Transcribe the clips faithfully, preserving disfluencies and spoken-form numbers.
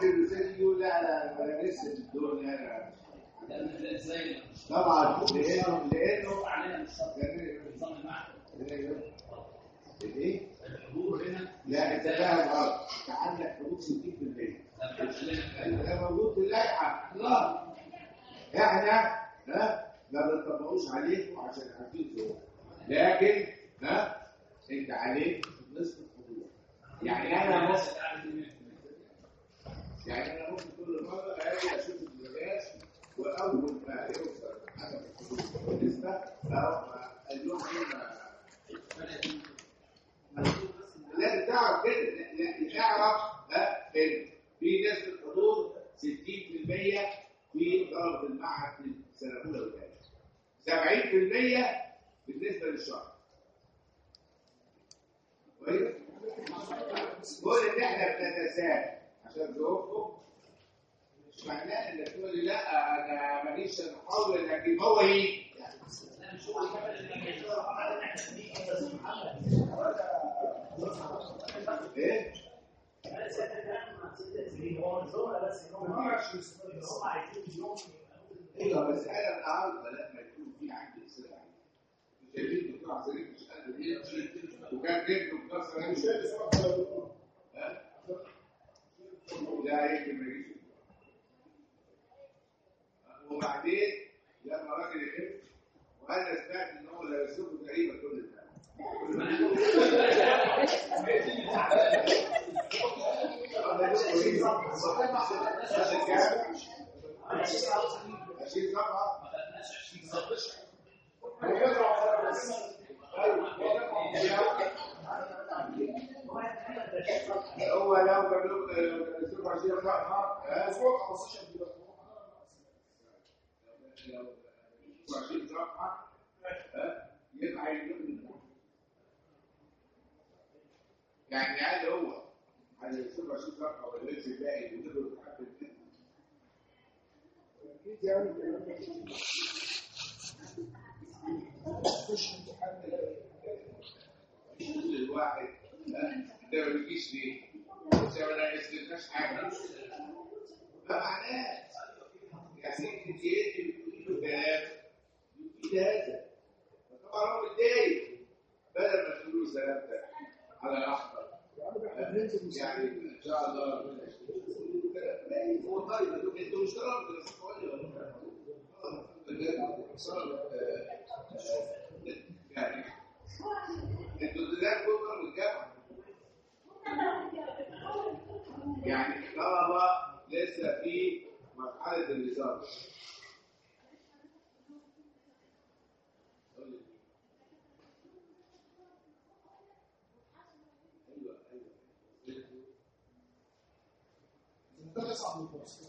ممكن الاستاذ يقول لا لا انا لسه الدنيا انا طبعا لانه لانه علينا نظام المعهد ايه؟ الحضور هنا لا انت فاهم غلط، انت عندك حضور ستين بالمية ده موجود في اللائحه خلاص. احنا ها ما بنطبقوش عليكم عشان عارفين ظروف، لكن ها انت عليك نصف الحضور. يعني انا ممكن يعني انا ممكن كل مره اجي اشوف الدرجات واول ما يوصل عدد الحضور بالنسبه او اليوم لازم تعرف كده، تعرف ها ان في نسبه حضور ستين بالمية في طلبه المعهد في السنه الاولى والثانيه، سبعين بالمية بالنسبه للشهر. كويس؟ كل ان احنا بنتساهل عشان ظروفكم مش معناه انك تقول لي لا انا ماليش محاوله لكن هو يجي. ايه؟ هو الزملاء بس هم هم عايزين اليوم. ايوه بس انا النهارده لما يكون في عندي سرعه مش شايفين دكتور عسيري مش قادر يمشي وكان جبته بكسر مش قادر ها؟ لا يمكن ما يجيش. وبعدين لما راجل يخف وانا سمعت ان هو لابسه تقريبا كل الناس هو لو قالوا لو عشرين صفحه اسبوع خمستاشر لو عشرين صفحه يبقى يجيب يعني هل هو هيشوف عشرين صفحه ولا لسه باقي يجيب له الحاجه دي؟ اكيد يعني كل الواحد ده ما بيجيش ليه؟ مش ما يستناش حاجه ما معناه يعني انت ايه بتقولي له كلام يفيد هذا طبعا هو متضايق بدل ما تقول له سلامتك على راحتك يعني ان شاء الله ربنا يشفيك. هو طيب انتوا مش طلبه دراسات عليا ولا يعني انتوا ازاي بكره من الجامعه يعني الطلبه لسه في مرحله النظام. ايوه ايوه ده صعب الكورس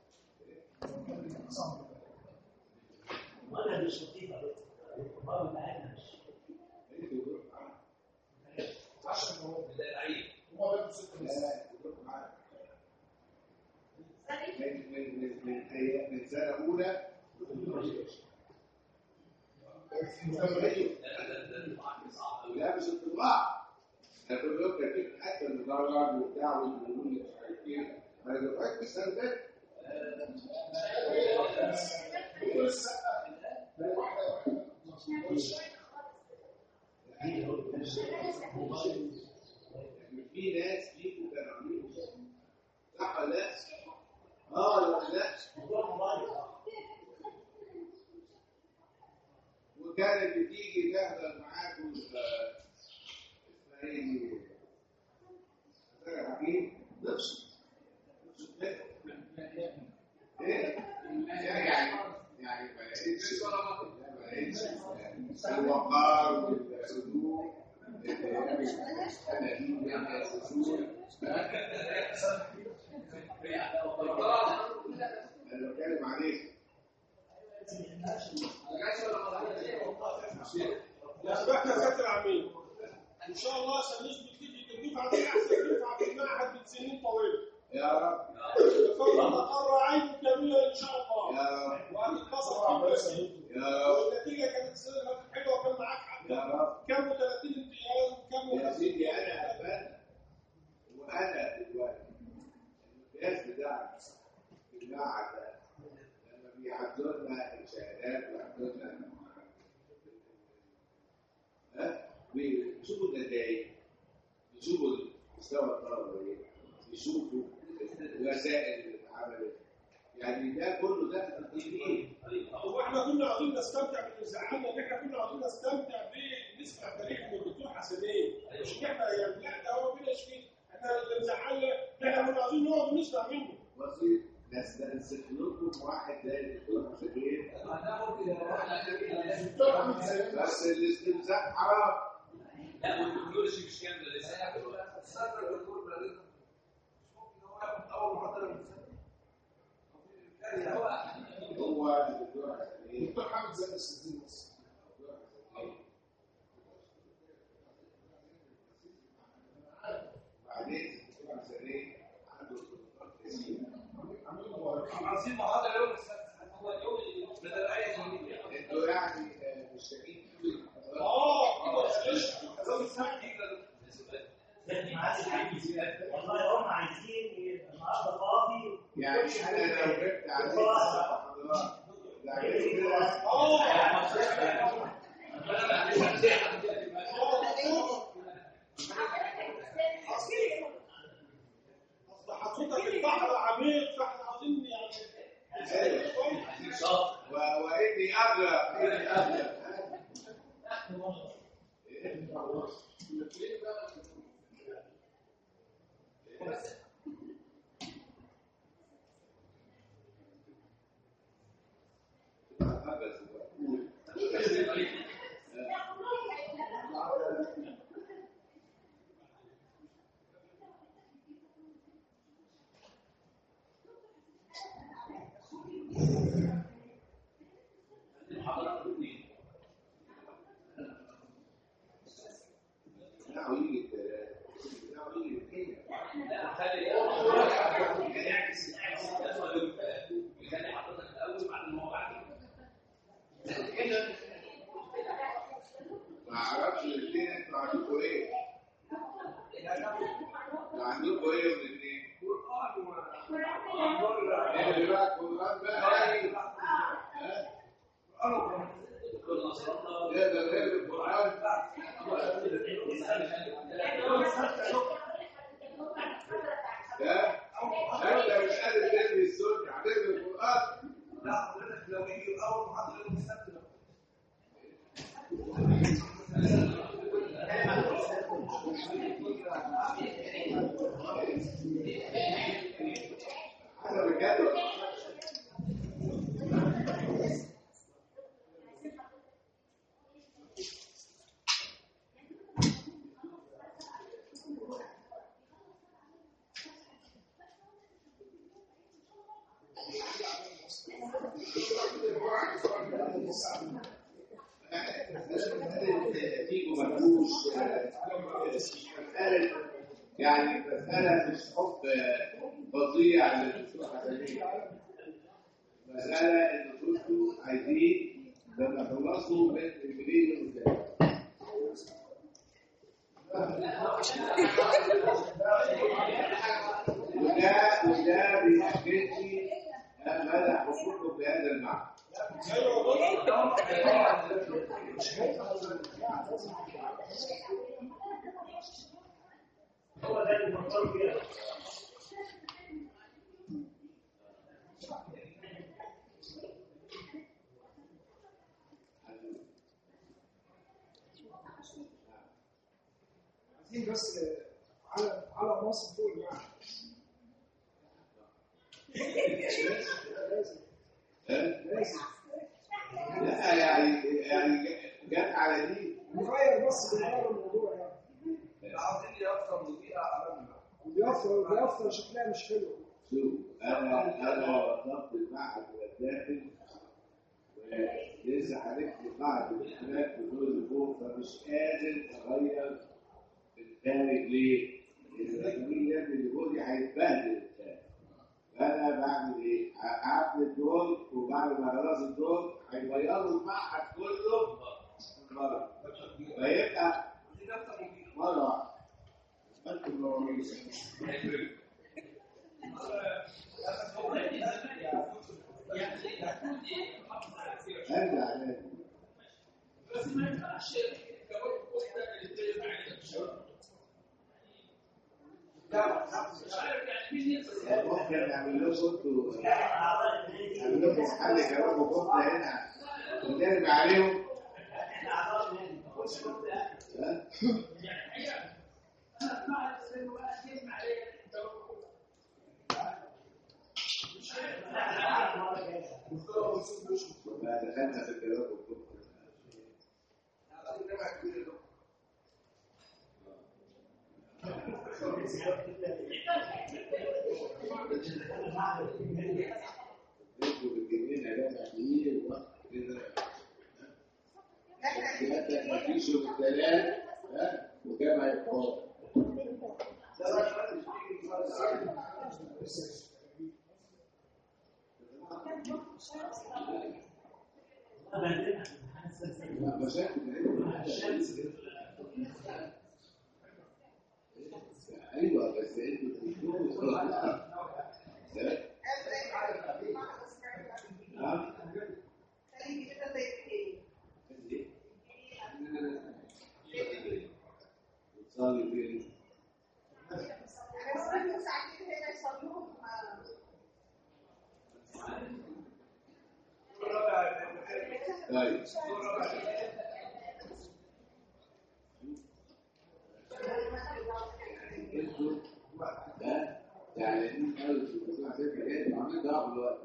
صعب وانا مش لطيفه ما بقى مش عشان هو اللعيب هو بقى ست من من من من من سنه اولى لا مش الطباع انا كل يوم كاتب حتى المدرج وبتاع والمقول مش عارف ايه ما دفعت السنه اللي في ناس فيكم كانوا عاملين صح ولا لا؟ اه ولا لا؟ وكانت بتيجي تحضر معاكم اسمها ايه؟ فاكر حكيم؟ نفسه ايه؟ يعني يعني ما لقيتش ما لقيتش الوقار والسلوك الذين يأسسون انا بتكلم عليك يا اخواتنا ساتر عمين ان شاء الله سنيش بتيجي تضيف علينا احسن دفعه في المعهد بسنين طويله يا رب تفضل تقر عين جميله ان شاء الله يا رب وهتتبسط فيك يا رب والنتيجه كانت حلوه وكان معاك حق يا رب كم ثلاثين امتياز وكم يا سيدي انا اتمنى وانا دلوقتي الناس بتاع الجماعه ده لما بيعدوا لنا الشهادات ويعدوا لنا ها بيشوفوا النتائج، بيشوفوا مستوى الطلبه ايه، بيشوفوا الوسائل اللي اتعملت، يعني ده كله ده تقييم. هو احنا كنا عاوزين نستمتع باللي زعلنا، ان احنا كنا عاوزين نستمتع بنسمع تاريخ من الدكتور حسنين، مش ان احنا يعني لا ده هو كده شيء، احنا اللي مزعلنا احنا كنا عاوزين نقعد ونسمع منه. بسيط، بس ده نسيت لكم واحد زي الدكتور حسنين بس الاستمساك حرام. لا والدكتور شيء مش كامل لسه السر الدكتور ده مش ممكن هو ياخد اول محاضره من السنه. هو الدكتور حسنين الدكتور حامد زي الستين بس. بعدين الدكتور حسنين عنده سلطات كثيره. عايزين محاضره يوم السبت، هو اليوم اللي بدل اي شيء. انتوا يعني مشتاقين قوي. اه كده يوم السبت والله هم عايزين يبقى النهارده فاضي. يعني انا لو جبت عليك محاضرات يعني كده اصل حطيتك البحر عميق فاحنا عاوزين يعني واني اغرق اني اغرق ما اعرفش الاثنين انتوا عندكم ايه؟ عندكم ايه الاثنين؟ اللي بقى قرآن بقى ايه؟ يقدر يقرا القرآن؟ ده انت مش قادر تقرا السنة هتقرا القرآن؟ لا حضرتك لو يجي اول محاضره يوم السبت حسب الجدول. فيكم مفهوش مسألة يعني مسألة مش حب فظيع للدكتور حسنين، مسألة إن كنتوا عايزين لما تخلصوا من الإنجليزي قدام. وده وده بيأكدني مدى حقوقكم بهذا المعنى. هو ده اللي بنفكر فيه. عايزين بس على على مصر فوق يعني. لازم لا يعني يعني جت على دي نغير بس بنغير الموضوع يعني. عاوزين يفطر وفيها عملنا بيفطر بيفطر شكلها مش حلو. شوف انا انا وظفت المعهد والداخل ولسه هنكتب بعد الامتحانات في دور الفوق فمش قادر اغير الخارج ليه؟ لان الزميل ده اللي بيقول لي هيتبهدل فانا بعمل ايه؟ قعدت الدور وبعد ما خلاص الدور هيغيروا المعهد كله مره فيبقى مره واحده انتوا منورين ارجع تاني. بس ما ينفعش كمان واحده اللي بتتكلم عليها مش عارف يعني في ناس ممكن نعمل له صوت نعمل لهم حل كلام وكفته هنا ونرجع عليهم. ها؟ ما دخلنا في الكلام والكفته. انتوا بتجيبين علاج كتير وقت كده. حتى ما فيش يوم الثلاث ها وجامع الفاضل. مشاكل ايوه بس انتوا بتقولوا صلي فين؟ طيب انتوا ده تعلمين قوي في الموضوع ده كده عاملين ضعف الوقت.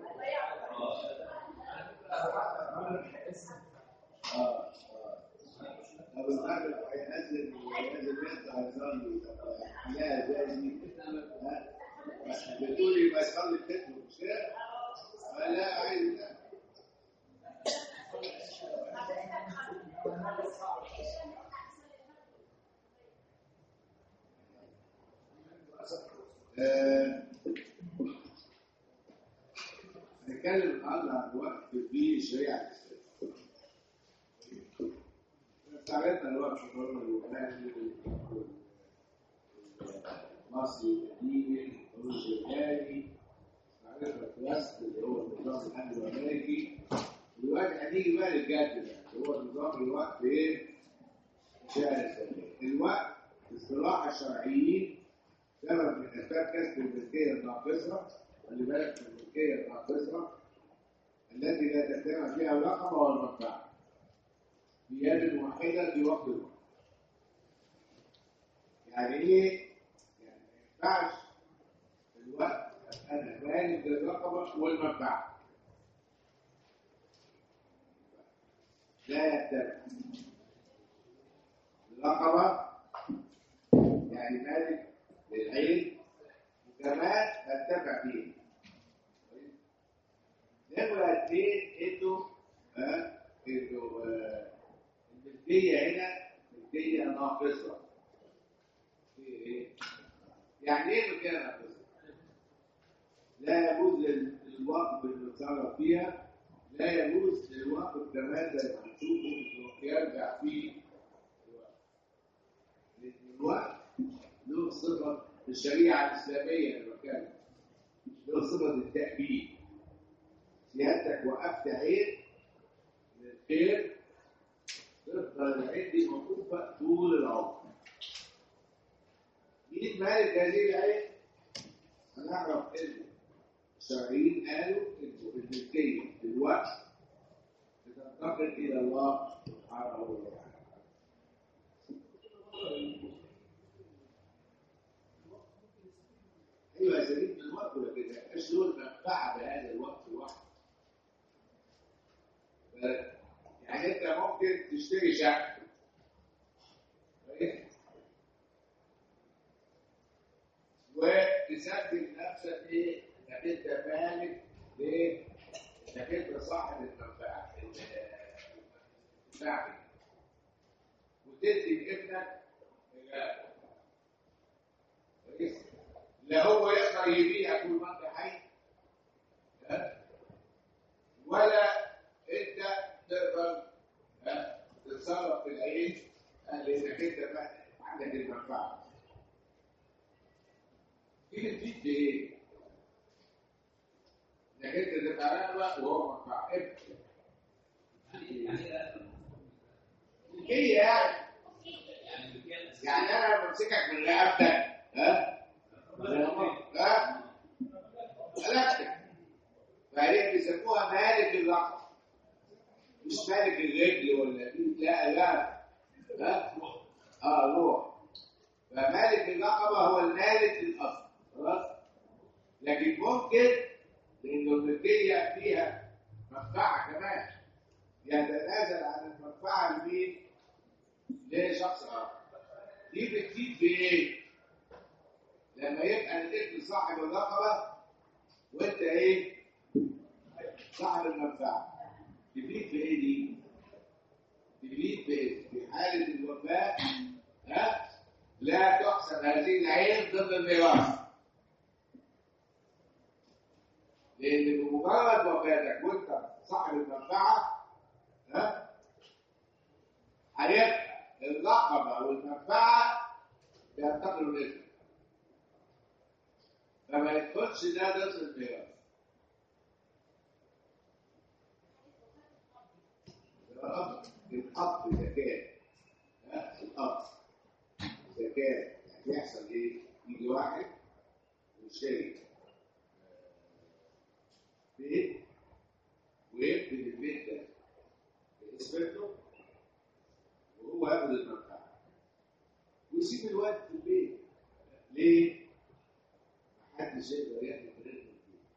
اه طب الراجل هينزل وينزل بنت هيصلي لا زي ها بتقولي ما يصلي الفتوى مش كده؟ لا عايز لا هنتكلم النهارده عن الوقت في شريعه تعرفنا الوقت في القرن اليوناني المصري القديم الروس اليوناني تعرفنا الكلاسيك اللي هو النظام الانجلو امريكي. دلوقتي هنيجي بقى للجد اللي هو نظام الوقت ايه؟ شهر السنه. الوقت اصطلاح الشرعيين سبب من اسباب كسب الملكيه الناقصه. خلي بالك من الملكيه الناقصه التي لا تجتمع فيها الرقبه والمنفعه بيد واحدة في وقت الوقت. يعني ايه؟ يعني ما ينفعش الوقت انا مالك الرقبة والمنفعة. لا يتبع. الرقبة يعني مالك للعين وكمان تتبع فيه. نمرة اثنين انه ها انه الملكية هنا ملكية ناقصة. إيه؟ يعني إيه ملكية ناقصة؟ لا يجوز للوقف المتصرف فيها، لا يجوز للوقف كمان زي ما هنشوفه يرجع فيه الوقف. لأن الوقف له صفة في الشريعة الإسلامية المكان له صفة التأبيد. سيادتك وقفت عين للخير تفضل العين دي موقوفة طول العمر. مين مالك هذه العين؟ هنعرف ان الشرعيين قالوا ان الملكية في الوقت بتنتقل الى الله سبحانه وتعالى. ايوه يستفيد من الوقت ولكن ما يبقاش له منفعة بهذا الوقت الواحد. يعني انت ممكن تشتري شقة وتسجل نفسك ايه؟ انك انت مالك ليه؟ انك انت صاحب المنفعة المنفعة وتدي لابنك لا هو يقدر يبيع طول ما انت حي ولا انت تقدر تتصرف في العين لانك انت عندك المنفعه. دي بتفيد بايه؟ انك انت تبقى رقبه وهو مرفع ابدا هي يعني يعني انا بمسكك من رقبتك ها ها رقبتك فهي بيسموها مالك الرقبه مش مالك الرجل ولا دي لا لا ها اه روح فمالك الرقبه هو المالك للاصل خلاص لكن ممكن لانه الملكيه فيها منفعه كمان يتنازل عن المنفعه لمين؟ لشخص اخر دي بتفيد في ايه؟ لما يبقى الابن صاحب الرقبه وانت ايه؟ صاحب المنفعه تفيد في ايه دي؟ تفيد في ايه؟ في حاله الوفاه ها؟ لا تحسب هذه العين ضمن الميراث لان بمجرد وفاتك وانت صاحب المنفعه ها؟ هيبقى الرقبه والمنفعه بينتقلوا الاسم فما يدخلش ده ضمن الميراث الأب الأب إذا كان الأب إذا كان يعني يحصل إيه؟ يجي واحد ويشتري بيت ويبني البيت ده باسمته وهو ياخد المنفعة ويسيب الواد في البيت ليه؟ محدش يقدر ياخد رزق البيت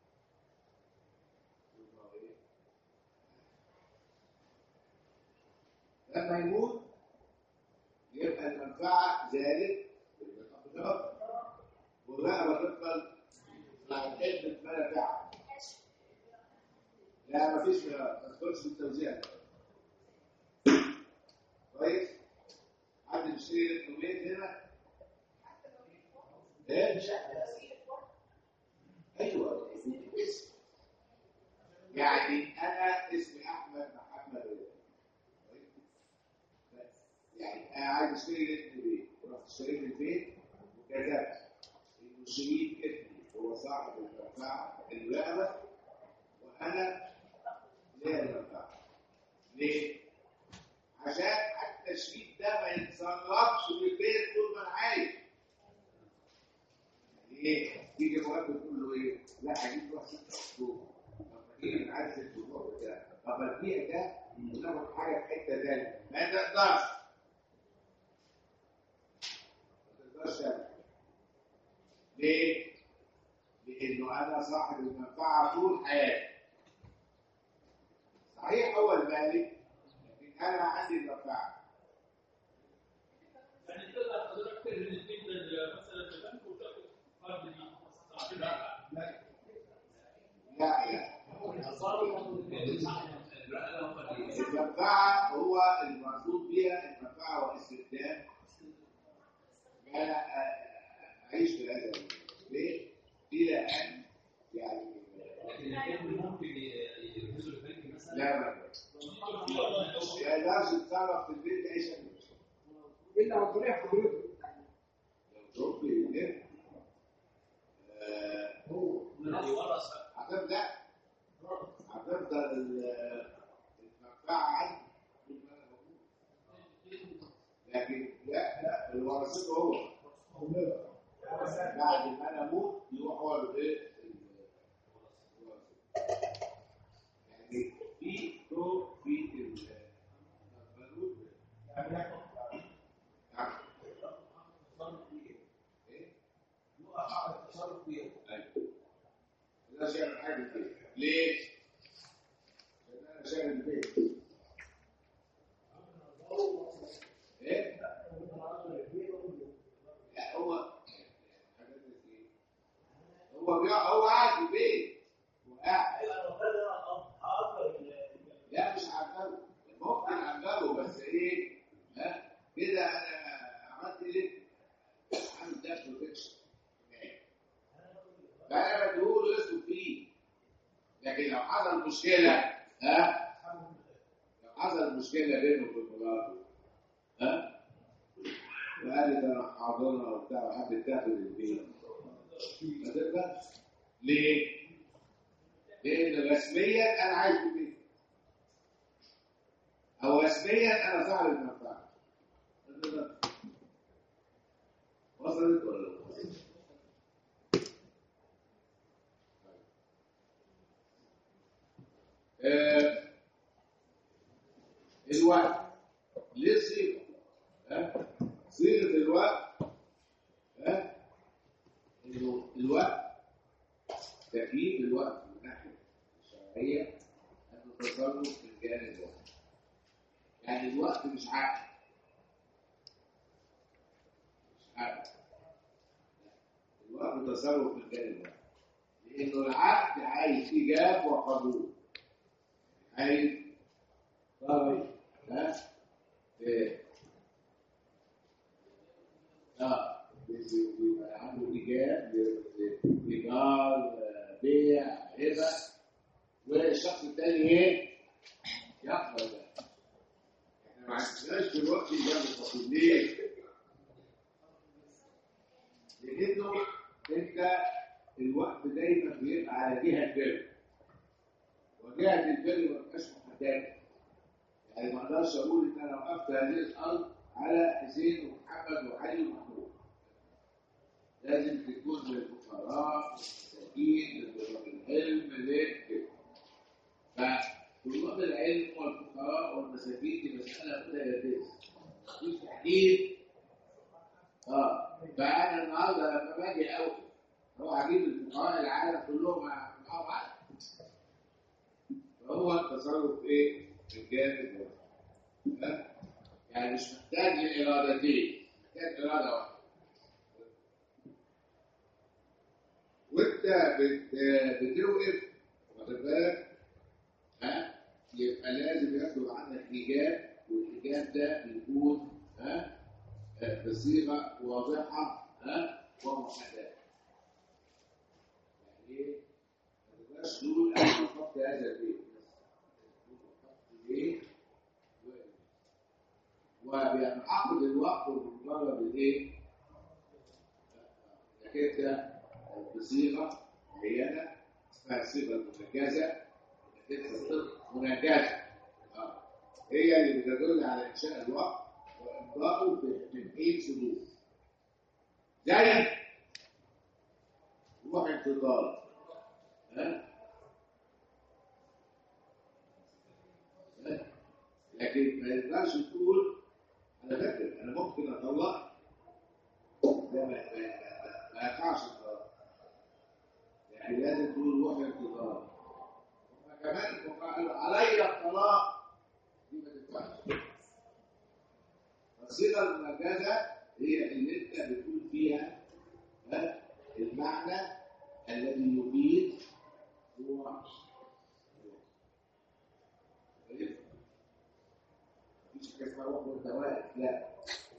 لما يموت يبقى المنفعة زادت والرقبة تفضل مع الابن منافعها لا مفيش ما تدخلش في التوزيع كويس حد بيشتري لك بيت هنا ايه ايوه اسم يعني انا اسمي احمد محمد يعني انا عايز اشتري لك بيت رحت اشتريت البيت وكتبت انه شريك ابني هو صاحب المنفعه الرقبه وانا ليه المنفعه ليه؟ عشان حتى الشريك ده ما يتصرفش في البيت طول ما انا عايش ايه؟ تيجي مرات تقول له ايه؟ لا هجيب روح ستة اكتوبر طب تيجي انا عايز الاسبوع بتاعي طب البيع ده وناخد حاجه في حته ثانيه ما تقدرش ما تقدرش تعمل ليه؟ لانه انا صاحب المنفعه طول حياتي صحيح هو المالك لكن انا عندي المنفعه يعني تقدر حضرتك ترهن البيت مثلا في البنك وتاخد قرض دي لا لا لا المنفعه هو المقصود بها المنفعه والاستخدام انا اعيش في هذا البيت الى ان يعني لكن الابن ممكن يركزوا البنك مثلا لا ما يقدرش يتصرف في البيت عيشه الا عن طريق حضرتك لو شفت البيت هو يورث هتبدا هتفضل المنفعه عندي طول ما انا موجود لكن لا لا اللي ورثته هو بعد ما انا اموت يروح هو البيت يعني في دور في المفروض لا شيء حاجه البيت ليه؟ لان انا شايل البيت ايه؟ لا هو هو بيقع هو قاعد في البيت هو قاعد لا مش هعمله ممكن اعمله بس ايه ها كده انا عملت ايه عامل ده بروتكشن فانا بديهوله يسكت فيه لكن لو حصل مشكله ها لو حصل مشكله بينه وبين مراته ها وقالت انا حاضرها وبتاع وحبت تاخد البيت ما تقدرش ليه؟ لان رسميا انا عايش في بيتي او رسميا انا صاحب المنفعه. وصلت ولا لا؟ آه الوقت ليه صيغه؟ ها صيغه الوقت ها انه الوقت تكييف الوقت من ناحيه الشرعيه انه تصرف من جانب الوقت. يعني الوقت مش عقل مش عقل الوقت تصرف من جانب الوقت، لانه العقل عايز ايجاب وقبول، عايز طرف ها ايه اه بيبقى عنده ايجاب ايجار بيع هبه، والشخص الثاني ايه يقبل ده. احنا ما عندناش دلوقتي ايجاب وقبول. ليه؟ لانه انت الوقت دايما بيبقى على جهه البر، وجهه البر ما بتبقاش محدده. يعني ما اقدرش اقول ان انا وقفت هذه الارض على حسين ومحمد وعلي ومحمود، لازم تكون للفقراء للمساكين لطلاب العلم لكده. فطلاب العلم والفقراء والمساكين دي مساله متجدده مفيش تحديد. اه فانا النهارده لما باجي اوقف اروح اجيب الفقراء العالم كلهم مع بعض، فهو التصرف ايه؟ الجانب واحد. يعني مش محتاج لإرادتين، محتاج إرادة واحدة. وأنت بتوقف واخد بالك ها يبقى لازم يصدر عنك إيجاب، والإيجاب ده بيكون ها بصيغة واضحة ها ومحددة. يعني إيه؟ ما تقدرش تقول أنا وقفت هذا البيت بس وقفت ليه؟ وبينعقد الوقت بمجرد الايه؟ انك انت بصيغه معينه اسمها الصيغه المنجزه، انك انت صيغه منجزه هي اللي بتدل على انشاء الوقت وامضائه في حين صدور. زي روح انتظار ها؟ لكن ما يقدرش تقول أنا فاكر أنا ممكن أطلق ده ما يقعش الطلاق. يعني لازم تقول روح انتظار. هما كمان قالوا علي الطلاق دي ما تنفعش. الصيغة المنجزة هي اللي أنت بتقول فيها المعنى الذي يفيد هو مفيش حاجة اسمها روح وأنت واقف، لا.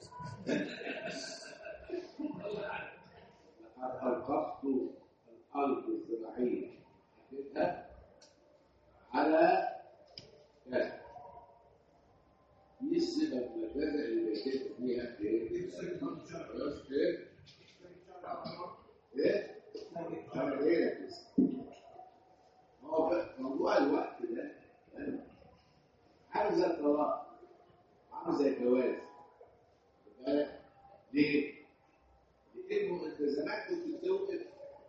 ألقفت الأرض الزراعية حكيتها على كذا. دي الصيغة المنجزة اللي بيتم فيها إيه؟ إيه؟ إيه؟ أنا إيه ركز؟ هو موضوع الوقت ده عامل زي الطلاق، عامل زي الجواز. ليه؟ لأنه أنت زمان كنت بتوقف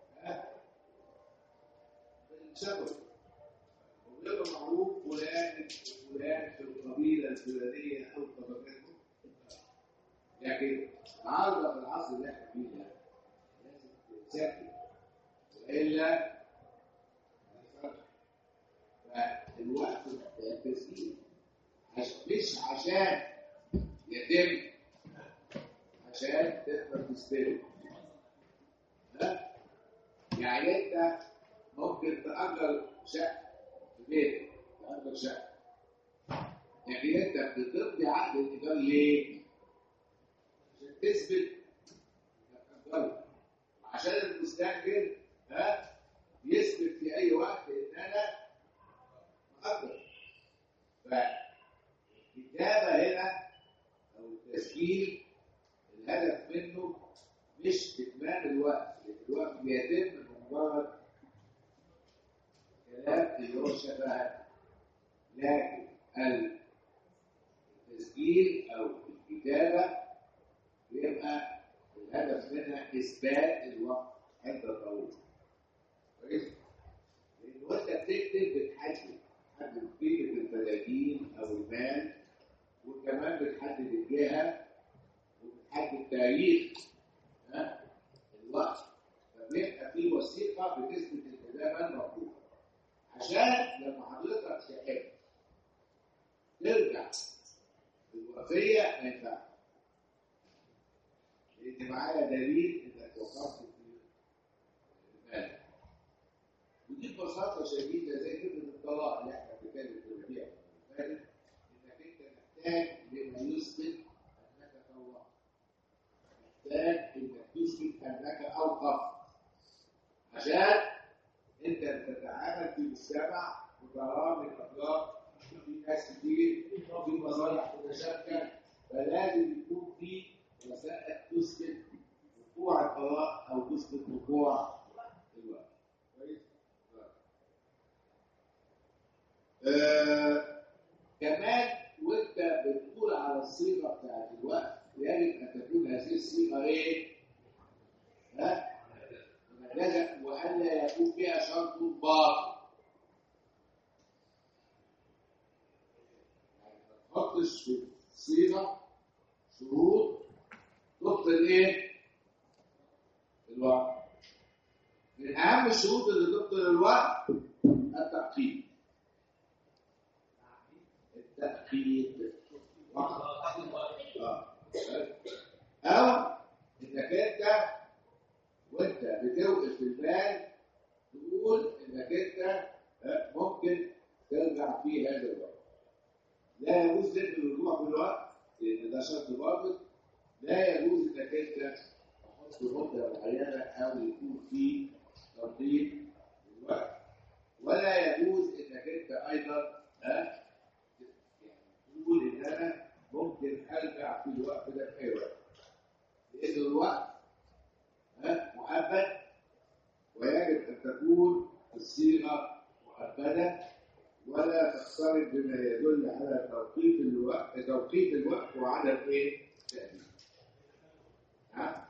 بالشبكة وغير معروف فلان فلان في القبيلة الفلانية أو طبقاته. لكن النهارده في العصر اللي احنا فيه ده لازم تسافر وإلا فالوقت محتاج تسجيل مش عشان يتم عشان تقدر تستلم. ها؟ يعني انت ممكن تأجر شقة في بيتك، تأجر شقة. لكن انت بتمضي عقد الإيجار ليه؟ عشان تثبت انك أجرت. عشان المستأجر ها يثبت في أي وقت إن أنا مأجر. فالكتابة هنا أو التسجيل الهدف منه مش إتمام الوقت، الوقت بيتم بمجرد كلام ده اللي هو الشفاهة. لكن التسجيل أو الكتابة بيبقى الهدف منها إثبات الوقت عند الطاووس. كويس؟ لأن وأنت بتكتب بتحدد بتحدد قيمة الفلاجين أو المال، وكمان بتحدد الجهة وبتحدد تاريخ ها الوقت. فبيبقى في وثيقة بتثبت إن ده مال مطلوب، عشان لما حضرتك تحب ترجع الوفية ما ينفعش، لأن معايا دليل إنك وقفت في المال. ودي ببساطة شديدة زي كلمة الطلاق اللي احنا بنتكلم فيها، إنك أنت محتاج لما يثبت أنك طلقت، محتاج إنك تثبت أنك أوقفت، عشان أنت بتتعامل في المجتمع وترى من الأخلاق في ناس كتير وفي مصالح متشابكة، فلازم يكون في وسائل تثبت وقوع الطلاق أو تثبت وقوع الوقت. كويس؟ آه، كمان وأنت بتقول على الصيغة بتاعت الوقت يجب أن تكون هذه الصيغة إيه؟ ها؟ منجزة، وألا يكون فيها شرط باطل. يعني ما تحطش في الصيغة شروط تبطل ايه؟ الوقت. من اهم الشروط اللي تبطل الوقت التأكيد. التأكيد وقت. اه او انك انت وانت بتوقف المال تقول انك انت ممكن ترجع فيه هذا الوقت. لا يجوز لك الرجوع في الوقت لان ده شرط باطل. لا يجوز انك انت تحط مده معينه او يكون في ترتيب الوقت، ولا يجوز انك انت ايضا ها تقول ان انا ممكن ارجع في الوقت ده في اي وقت، لان الوقت ها مؤبد، ويجب ان تكون الصيغه مؤبده ولا تقترب بما يدل على توقيت الوقت توقيت الوقت وعدم ايه؟ تأديب. ها؟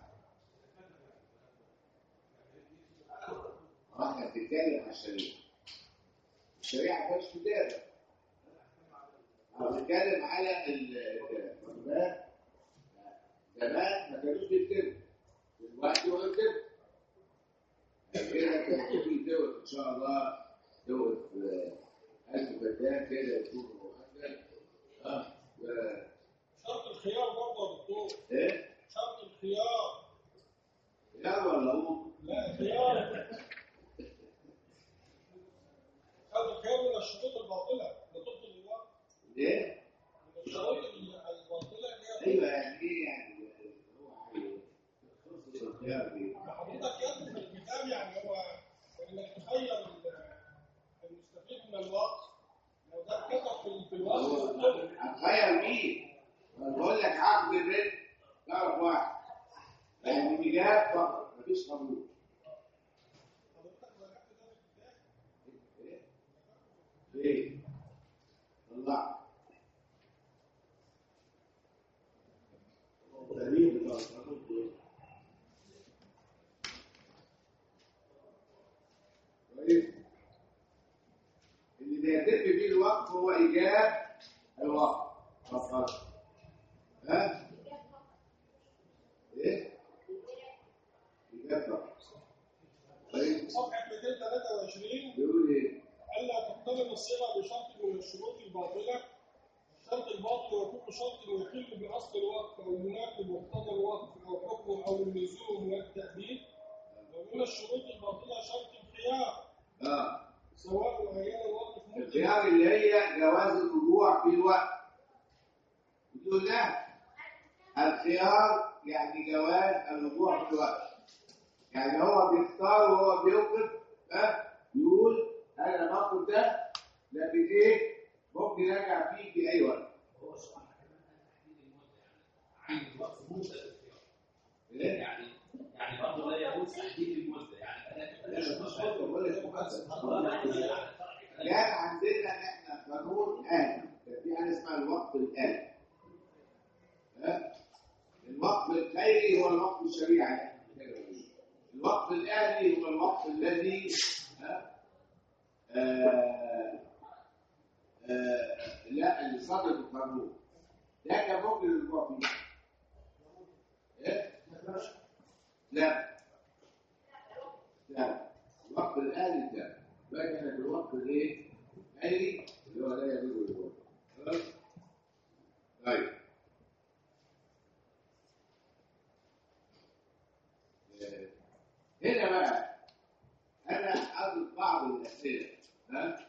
احنا بنتكلم عن الشريعه. الشريعه ما فيهاش كتابه. احنا بنتكلم على الواجبات. زمان ما كانوش بيكتبوا، دلوقتي هو يكتب. كده كان في دول ان شاء الله دول ألف فتاة كده يكون مؤهل. اه شرط الخيار برضه يا دكتور. ايه؟ شرط الخيار. خيار ولا هو؟ لا خيار. شرط الخيار من الشروط الباطلة لتبطل الوقت. ليه؟ من الشروط الباطلة هي. ايوه يعني ايه يعني هو عايز خصوص الخيار دي؟ حضرتك يكتب في الكتاب يعني هو انك تخير المستفيد من الوقت. لو ده اتكتب في الوقت هتخير مين؟ انا بقول لك عقد الرزق تعرف واحد يعني بجاب فقط مفيش قبول. ليه؟ طلع دليل بتاع القانون ده كويس. اللي بيتم فيه الوقت هو ايجاب الوقت فقط. ها؟ ايه؟ ايجاب فقط. طيب صفحة مئتين وثلاثة وعشرين بيقول ايه؟ ألا تقترن الصيغة بشرط من الشروط الباطلة. الشرط الباطل وكل شرط يخل بأصل الوقت أو يناسب مقتضى الوقت أو حكمه أو اللزوم من التأديب. ومن الشروط الباطلة شرط الخيار. اه سواء عين الوقت في مدة. الخيار اللي هي جواز الرجوع في الوقت. بتقول لا الخيار يعني جواز الرجوع في الوقت. يعني هو بيختار وهو بيوقف ها يقول انا الموقف ده لكن ايه ممكن ارجع فيه في اي وقت. هو صح كمان تحديد المده يعني عين الوقت مده الاختيار. ايه؟ يعني يعني برضه لا يجوز تحديد المده يعني انا لا مش مده بقول لك الوقف الآلي. ها؟ الوقف الخيري هو الوقف الشريعي. الوقف الآلي هو الوقف الذي ها؟ آه آه لا اللي صدر القانون ده كان ممكن الوقف ايه؟ لا لا الوقف الآلي ده بقى كان الوقف الايه؟ الآلي اللي هو لا يجوز الوقف. خلاص؟ طيب هنا بقى انا اضرب بعض الاسئله. ها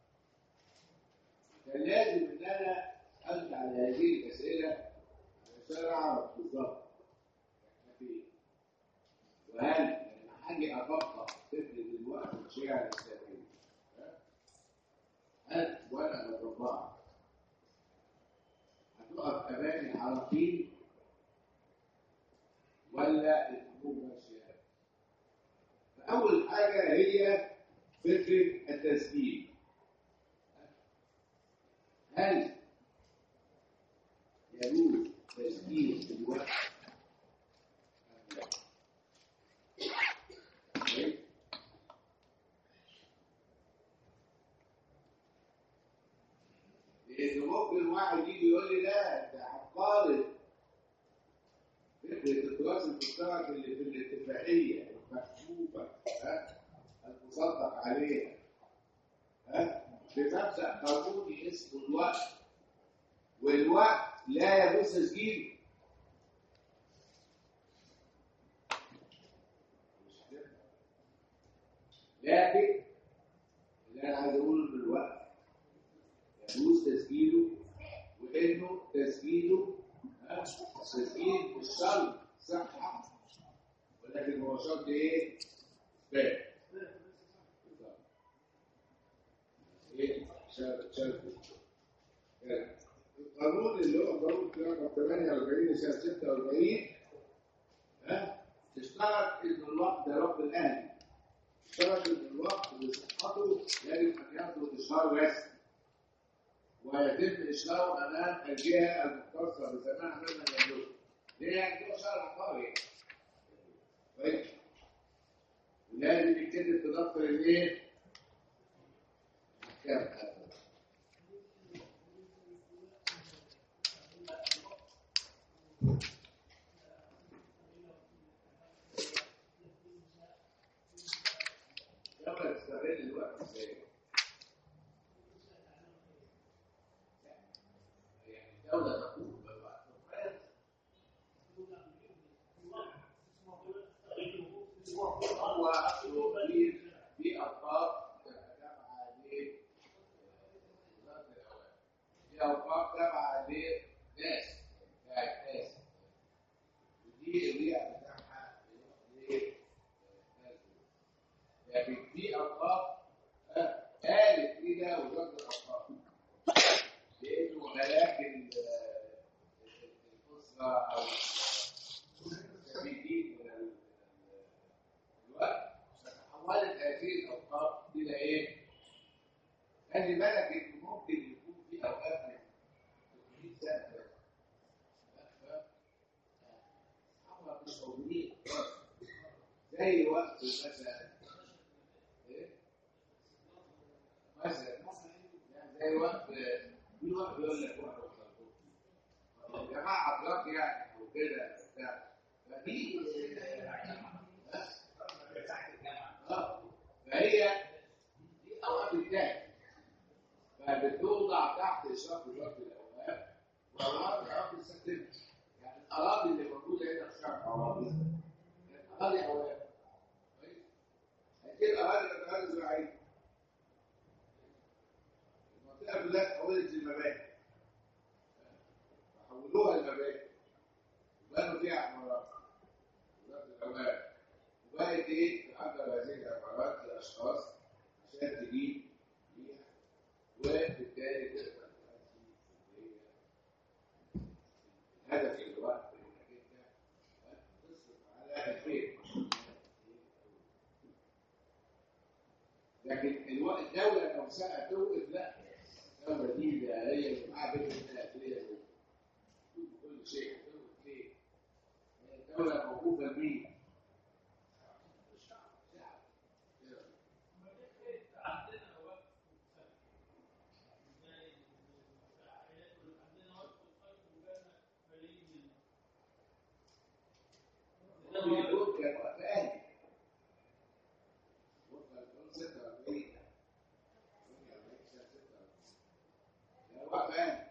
كان لازم ان انا ارد على هذه الاسئله عشان اعرف بالظبط احنا فين. وهل لما هاجي افكر فكره الوقت الشيعي الاسلامي هل وانا بطبقها هتقف امامي عراقيل ولا الامور ماشيه؟ فاول حاجه هي فكره التسجيل. هل يجوز تسجيل الوقت أم لا؟ لأنه ممكن واحد يجي يقول لي لا أنت هتقارن فكرة التراث المشترك اللي في الاتفاقية المكتوبة ها المصدق عليها ها بمبدأ قانوني اسمه الوقت، والوقت لا يجوز تسجيله. لكن اللي انا عايز اقوله ان الوقت يجوز تسجيله، وانه تسجيله تسجيل مش شرط صحه، ولكن هو شرط ايه؟ اثبات. ايه؟ شرط شرط القانون اللي هو قانون رقم ثمانية وأربعين سنة ستة وأربعين ها اشترط ان الوقت ده وقت الاهلي، اشترط ان الوقت بصحته يجب ان يطلب اشهار رسمي ويتم اشهاره امام الجهه المختصه بسماع ممن يملكه. ليه؟ يعني هو شهر عقاري كويس، ولازم يتكتب في دفتر الايه؟ المحكمه. كما تستغل الوقت ازاي؟ يعني الدولة تقوم بالوقت هو أصله في في أوقات تابعة لوزارة الأوقاف، في أوقاف تابعة لناس بتاعت ناس، ودي الريع بتاعها لناس. لكن في أوقاف قالت إلى وزارة الأوقاف لأنه هلاك الأسرة أو المستفيدين من الوقت، فتحولت هذه الأوقاف إلى إيه؟ خلي بالك إن ممكن يكون في أوقات من ثلاثمائة سنة أصحابها مش موجودين، زي وقت مثلا مثلا يعني زي وقت في وقت يقول لك وقت يا جماعه اطلاق يعني او كده بتاع فدي اه فهي دي اوقات التاني فبتوضع تحت اشراف وزاره الاوقاف واوقات اراضي السكن. يعني الاراضي اللي موجوده هنا في شرق اراضي اراضي اوقاف كويس، هتبقى اراضي اراضي زراعيه. المنطقه كلها اتحولت للمباني، حولوها لمباني وبنوا فيها عمارات وزاره الاوقاف، وبقت ايه؟ تأجر هذه العمارات لاشخاص عشان تجيب بيها، وبالتالي تقدر تؤدي الهدف الوقت انك انت تصرف على الخير. لكن الدوله نفسها توقف لا الدولة دي اللي هي اللي معاها بين الناس هي اللي كل شيء ليه؟ هي الدولة موقوفة لمين؟ النبي كان وقت أهلي وقت القرن ستة وأربعين كان وقت أهلي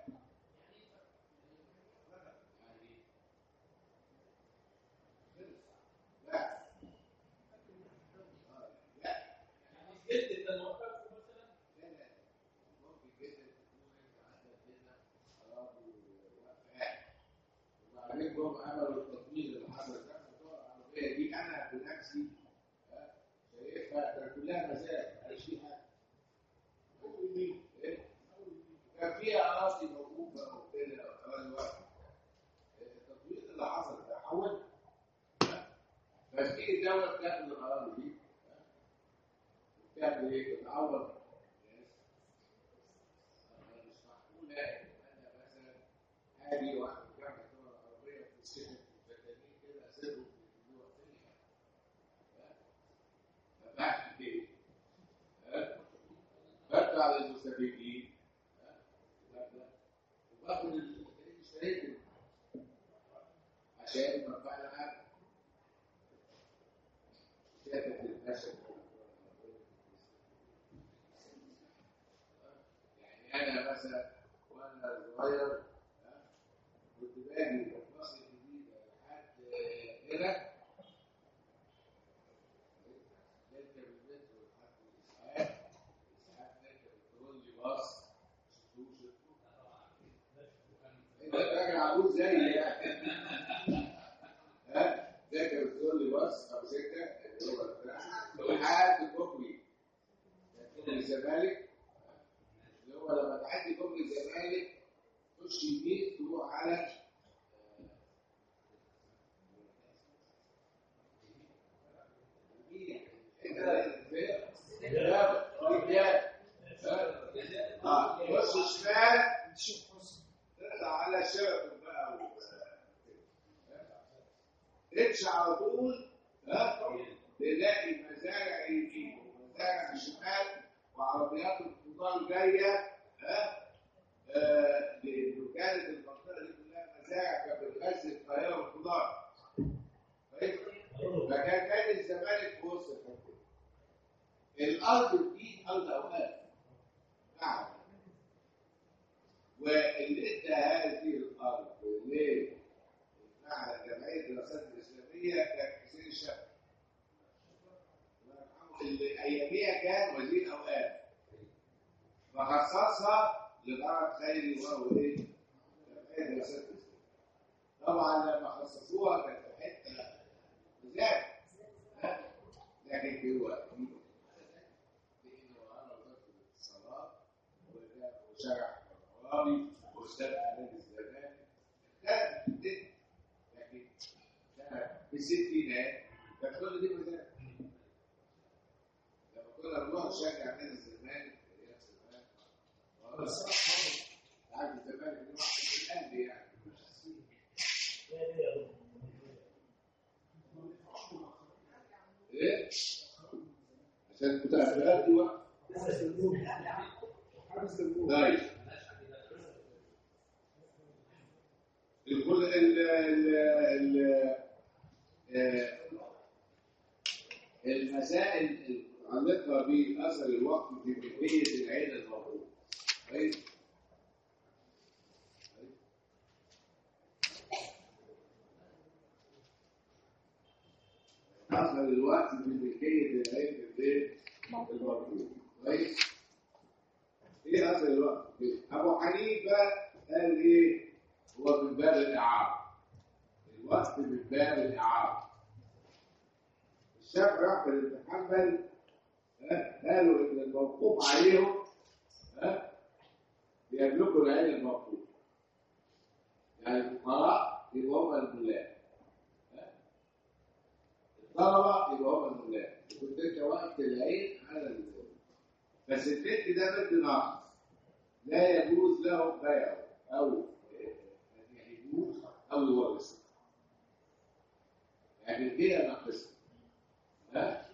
وبعدين جم عملوا التطوير اللي حصل ده الثوره العربيه دي انا بنفسي شايفها كلها مزاج ماليش فيها كان فيها اراضي موقوفه وكده اراضي واقفه التطوير اللي حصل ده حول فتيجي الدوله بتاخد الاراضي دي بتعمل ايه؟ بتعوض الناس مش معقوله ان انا مثلا اجي واعمل جامعه الدول العربيه في السجن الفتانين كده اسيبهم في الجوع الدنيا فبعمل ايه؟ بدفع للمستفيدين وباخد اللي اشتريته عشان المنفعه العامه شافت الفشل يعني انا مثلا وانا صغير كنت باجي من مصر الجديده لحد هنا نركب المترو لحد الاسعاف الاسعاف نركب الترولي باص شفتوه شفتوه انت راجل عجوز زيي يعني ها نركب الترولي باص او سكه اللي هو لحد كوبري كوبري الزمالك اللي هو لما تعدي كوبري الزمالك تخش يمين تروح على اه بص شمال تطلع على شرف بقى تمشي على طول ها تلاقي مزارع يمين ومزارع شمال وعربيات الخضار جايه ها لانه كانت المنطقه دي كلها مزارع كانت بتغذي القاهره والخضار كويس فكان كان الزمالك في وسط الحته الارض دي ارض اوقاف نعم واللي ادى هذه الارض ليه؟ مع جمعيه الدراسات الاسلاميه كان حسين الشافعي اللي اياميها كان وزير اوقاف فخصصها لغرض خيري وهو ايه؟ جمعيه الدراسات الاسلاميه طبعا لما خصصوها كانت في حته زاد لكن في وقت لانه انا وزاره الاتصالات وشرع العربي واستاذ اعلام الزمان كانت بتدي لكن كانت في الستينات كانت كل دي مزاج لما كنا بنروح نشجع نادي الزمالك ايام زمان عارف الزمالك دي واحد في القلب يعني ايه؟ عشان كنت هتلاقي دي وقت طيب الكل ال ال ال المسائل المتعلقه باثر الوقت في ملكيه العين الموجود طيب أثر الوقت في ملكية العين بالبيت المرفوض كويس؟ إيه أثر الوقت؟ أبو حنيفة قال إيه؟ هو من باب الإعارة الوقت من باب الإعارة الشافعي أحمد بن حنبل قالوا إن الموقوف عليهم ها بيملكوا العين الموقوف يعني الفقراء يبقوا هم الملاك الطلبه يبقى هم الملاك كنت انت وقت العين على الزوج بس البنت ده بنت ناقص لا يجوز لهم بيعه أو أن يهبوه أو يورثوه. يعني البيع ناقصة. ها؟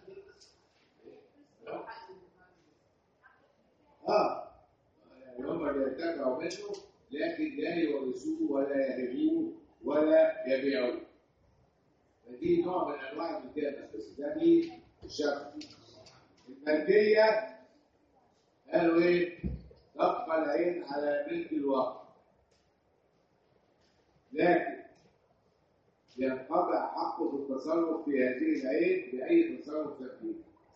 اه يعني هم بيتبعوا منه لكن لا يورثوه ولا يهبوه ولا يبيعوه. فدي نوع من انواع الملكيه الناقصه. ده مين؟ الشرط. الملكيه قالوا ايه؟ تبقى العين على ملك الواقع، لكن ينقطع حقه في التصرف في هذه العين بأي تصرف تنفيذي.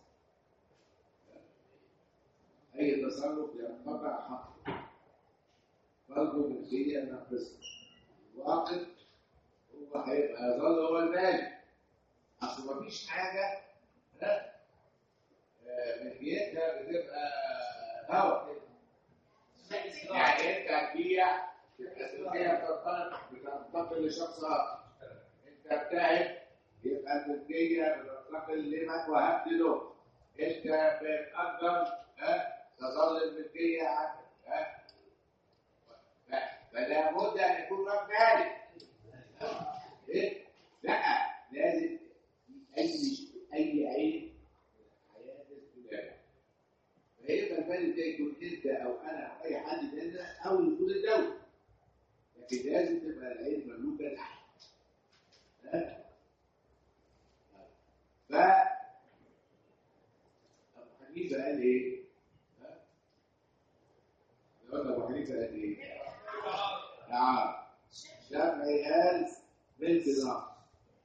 أي تصرف ينقطع حقه برضه ملكية ناقصة. الواقع هو هيبقى يظل هو المالك. أصل مفيش حاجة ملكيتها بتبقى هوا كده. يعني أنت هتبيع الملكية بتنتقل لشخص آخر. أنت بتاعك يبقى الملكية بتنتقل لمن وهبت له. أنت بتقدر تظل الملكية عندك. فلا بد أن يكون رب مالك. إيه؟ لا لازم أي أي عين حياة الدولة. فيبقى المال ده يكون أنت أو أنا أو أي حد مننا أو يكون الدولة. لكن لازم تبقى العين مملوكة لأحد. ف أبو حنيفة قال إيه؟ أبو حنيفة قال إيه؟ نعم. الشافعي قال بنت ناقص.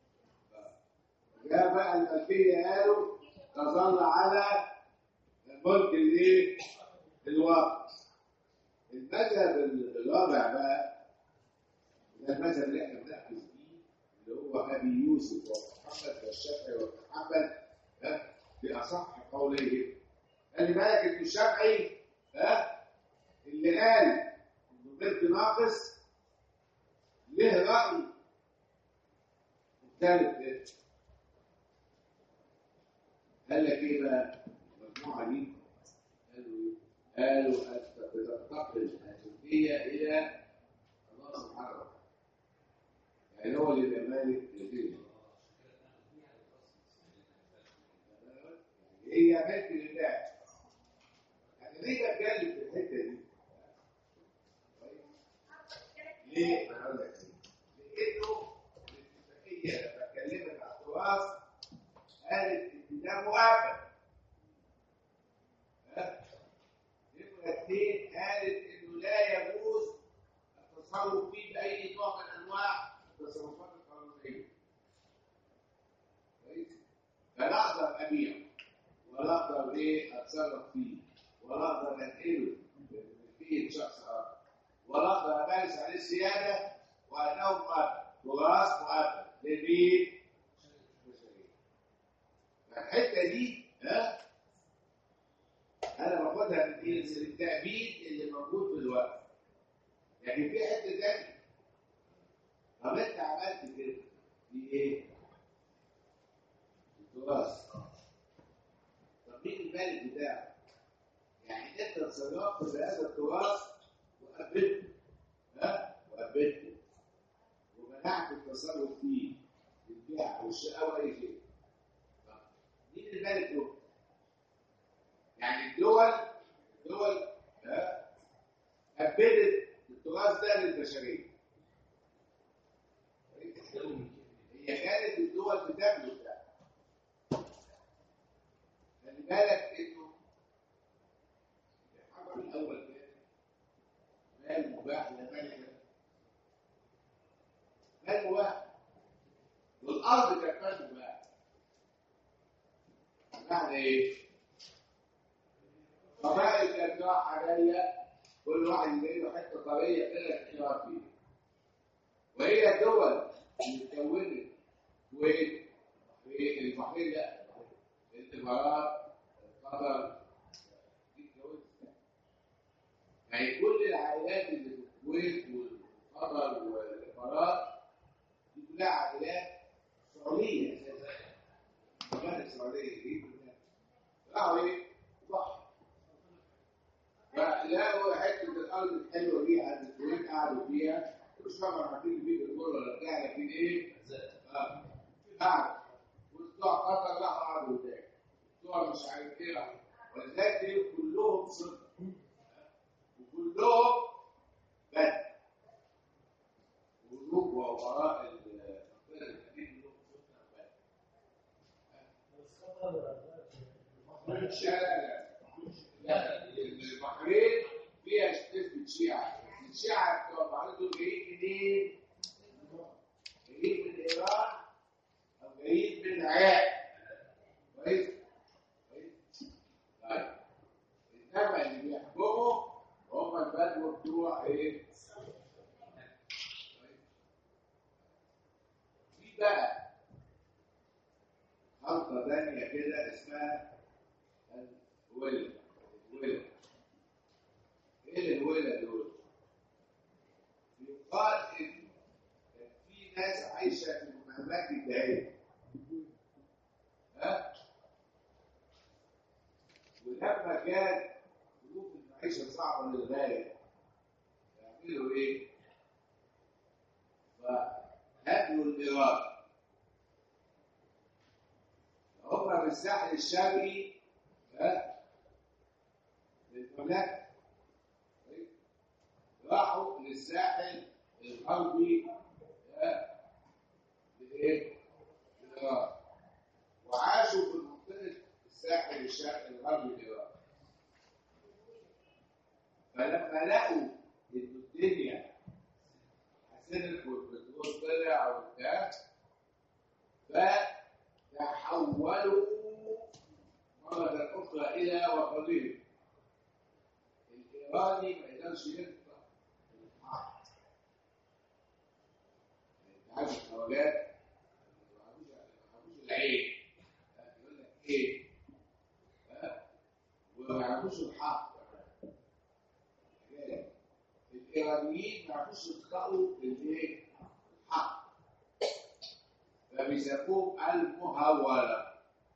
جاء بقى الملكية قالوا تظل على الملك الايه؟ الواقع. المذهب الرابع بقى ده المذهب اللي احنا بنحكي فيه اللي هو ابي يوسف ومحمد والشافعي ومحمد باصح قوليه. خلي بالك ان الشافعي ها اللي قال انه بنت ناقص له رأي مختلف. قال لك ايه بقى؟ المجموعة دي قالوا قالوا أنت بتنتقل الملكية إلى الله سبحانه وتعالى. يعني هو اللي يبقى مالك لديه. هي ملك لله. يعني ليه بتكلم في الحتة دي؟ ليه؟ أنا أقول لك ليه؟ لأنه الاتفاقية لما اتكلمت عن التراث قالت إن ده مؤبد. نمرة اثنين قالت إنه لا يجوز التصرف فيه بأي نوع من أنواع التصرفات القانونية. فلا أقدر أبيع ولا أقدر إيه أتصرف فيه ولا أقدر أنقله بملكية شخص آخر ولا أقدر أمارس عليه السيادة وأنه مؤبد. تراث مؤبد لمين؟ الحته دي ها انا باخدها من التأبيد اللي موجود في الوقت. لكن في حته ثانيه. طب انت عملت كده دي ايه؟ التراث. طب مين المالك بتاعه؟ يعني انت تصرفت بهذا التراث وقبلته ها وقبلته ومنعت التصرف فيه بالبيع او الشراء او اي شيء. مين المالك له؟ يعني الدول الدول ها أبدت التراث ده للبشرية. هي كانت الدول بتملك ده. خلي بالك إنه الحرب الأول كان مال مباح لملكة. مال مباح. والأرض كانت مال مباح. معنى ايه؟ قبائل كانت رايحه جايه كل واحد يلاقي له حته طريه كده يشتغل فيها. وهي الدول اللي اتكونت الكويت والبحرين لا الامارات قطر دي اتكونت. يعني كل العائلات اللي في الكويت وقطر والامارات دي كلها عائلات سعوديه اساسا. القبائل السعوديه دي راحوا ايه؟ بحر. فلقوا حته الارض الحلوه دي عند الكويت قعدوا فيها مش طبعا عارفين بيت الكوره ولا بتاع لكن ايه؟ اه قعدوا وبتوع قطر راحوا قعدوا هناك بتوع مش عارف ايه راحوا ولذلك دول كلهم صدق وكلهم بدء وجوب ووراء المنطقه الخليج كلهم صدق بدء لا لا لا البحرين فيها نسبة شيعة، الشيعة بتوع البحرين دول جايين منين؟ جايين من إيران أو جايين من العراق. كويس؟ كويس؟ طيب إنما اللي بيحكموا هم البدو بتوع إيه؟ في بقى خلطة ثانية كده اسمها الولد. الولد ايه الولد دول؟ يقال ان في ناس عايشه في المهمات الدائمه ها ولما كانت ظروف المعيشه صعبه للغايه يعملوا ايه؟ فهدوا الايراد هم في الساحل الشرقي ها للمملكه راحوا للساحل الغربي لايه؟ لإيران وعاشوا في منطقه الساحل الشرقي الغربي لإيران فلما لقوا ان الدنيا حسنت والبترول طلع وبتاع فتحولوا مره اخرى الى وطنهم الايراني ما يقدرش ينفع عارف الخواجات ما يعرفوش العين يقول لك ايه ها وما يعرفوش الحق الايرانيين ما يعرفوش يقرأوا الايه الحق فبيسموهم المهوله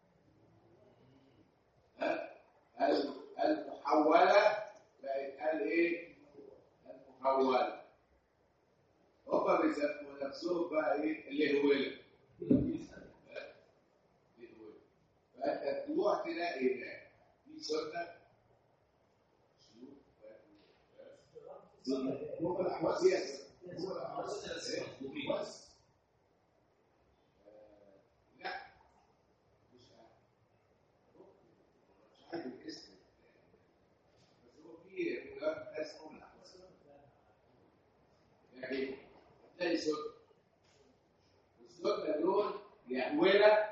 ها المحوله بقت قال ايه المحوله هم بيسموا نفسهم بقى ايه الهوله الهوله فانت تروح تلاقي هناك في سنه هو الاحوال سياسه هو الاحوال سياسه بس لا مش عارف مش عارف الاسم بس هو في ناس هم الاحوال يعني تلاقي سنة السنة دول يا هولة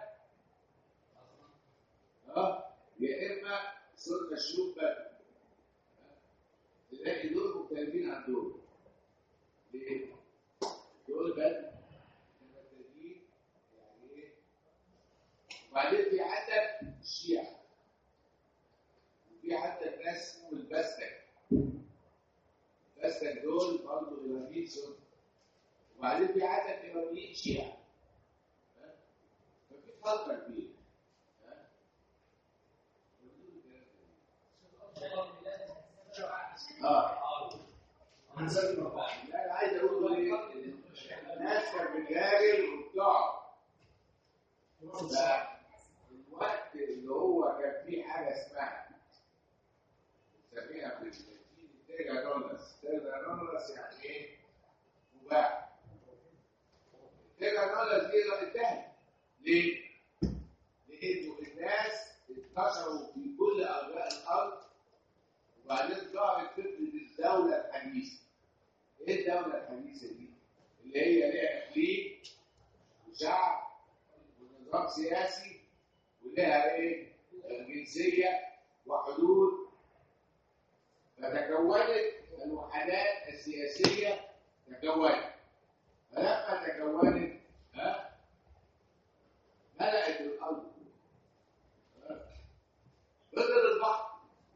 اه يا إما سنة الشيوخ بقى تلاقي دول مختلفين عن دول ليه؟ دول بقى مختلفين يعني إيه؟ وبعدين في عندك الشيعة وفي عندك ناس اسمهم البستك البستك دول برضه إيرانيين سنة وبعدين في عدد ايرانيين شيعة ففي خلطة كبيرة اه لا انا عايز اقول ايه الناس كانت بتهاجر وبتقعد الوقت اللي هو كان فيه حاجه اسمها بنسميها في الانجليزي تيجا دونلس تيجا دونلس يعني ايه؟ مباح تيجا دونلس دي انتهت ليه؟ لانه الناس انتشروا في كل ارجاء الارض وبعدين ظهرت فكره الدوله الحديثه. ايه الدوله الحديثه دي؟ اللي هي ليها اقليم وشعب ونظام سياسي ولها ايه؟ جنسيه وحدود فتكونت الوحدات السياسيه تكونت فلما تكونت ها ملأت الارض بدل البحر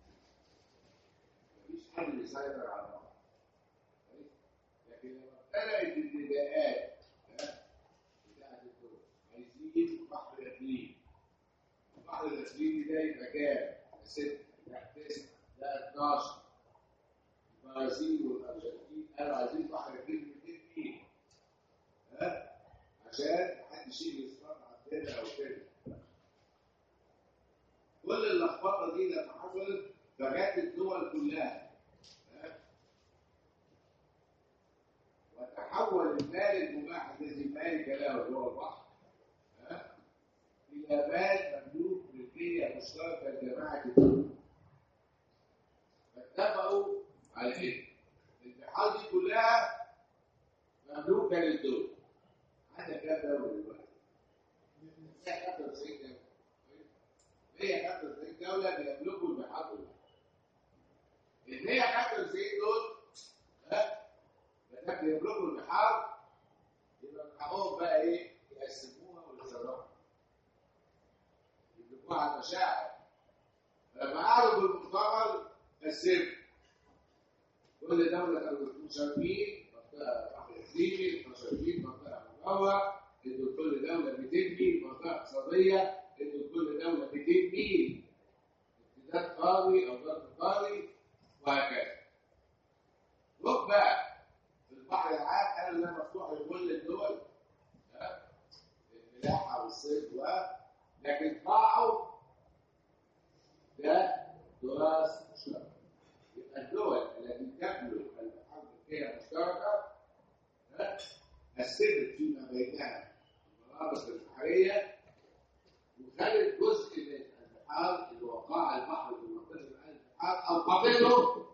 مفيش حد يسيطر على البحر لكن لما ابتدأت النداءات بتاعت الدول عايزين بحر الاقليم البحر الاقليمي ده يبقى كام؟ ستة لا تسعة لا اتناشر يبقى البرازيل والارجنتين قالوا عايزين بحر كبير مئتين ميل ها عشان محدش يجي يصطاد عندنا او كده. كل اللخبطه دي لما حصلت فجت الدول كلها ها وتحول المال المباح الذي مالك له جوه البحر ها الى مال مملوك ملكيه مشتركه لجماعه الدول. فاتفقوا على ايه؟ البحار دي كلها مملوكه للدول. عندك كام دوله دلوقتي؟ مية وخمسة وتسعين دوله. مية وخمسة وتسعين دوله بيملكوا البحار كلها. ال مية وخمسة وتسعين دول ها ما دام بيملكوا البحار يبقى من حقهم بقى ايه؟ يقسموها ويتصرفوا. يملكوها على المشاعر. فلما قعدوا بالمؤتمر قسموا. كل دوله كانوا اتناشر ميل منطقه بحر اقليمي، اتناشر ميل منطقه مجاوره، ادوا كل دوله مئتين ميل منطقه اقتصاديه، ادوا كل دوله مئتين ميل امتداد قاري او ضرب قاري وهكذا. روح بقى في البحر العام قالوا ده مفتوح لكل الدول ها الملاحه والصيد و لكن طاعوا ده تراث مشترك. يبقى الدول التي تملك البحار الملكيه مشتركه قسمت فيما بينها المناطق البحريه وخلت جزء من البحار اللي وقع البحر في منطقه البحار او قبله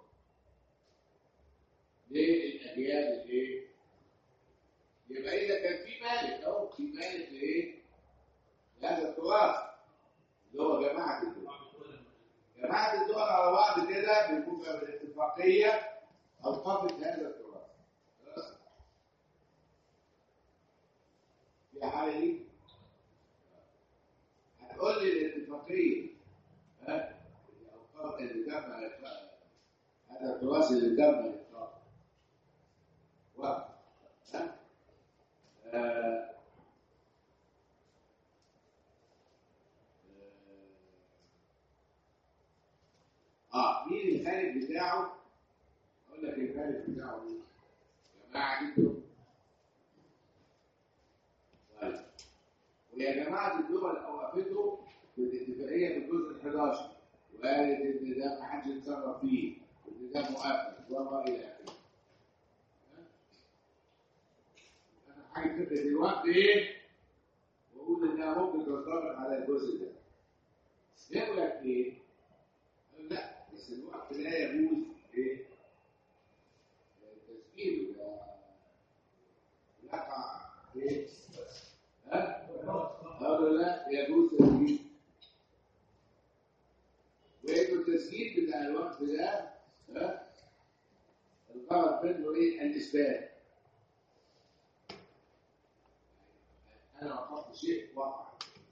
للاجيال الايه؟ يبقى اذا كان في مالك اهو في مالك لايه؟ لهذا التراث اللي هو جماعه الدول. جماعه الدول على بعض كده بيكون بالاتفاقيه اوقفت هذا التراث. خلاص؟ في حاله دي هتقول لي الاتفاقيه ها الاوقاف اللي تم هذا التراث اللي تم الاوقاف وقف ها آه. اه مين الخالق بتاعه؟ اقول لك الخالق بتاعه مين؟ جماعه الدول. طيب ويا جماعه الدول اوقفته في الاتفاقيه في الجزء الحداشر وقالت ان ده ما حدش يتصرف فيه وان ده مؤقت وما الى اخره. انا حاجه كده دلوقتي ايه؟ واقول انها ممكن تنطبق على الجزء ده. يقول لك ايه؟ لا بس الوقت لا يجوز ايه؟ تسجيله ده يقع ايه؟ ها؟ قالوا لا يجوز تسجيل. وإنه التسجيل بتاع الوقت ده ها؟ الغرض منه ايه؟ الإثبات. أنا وقفت شيء وقع.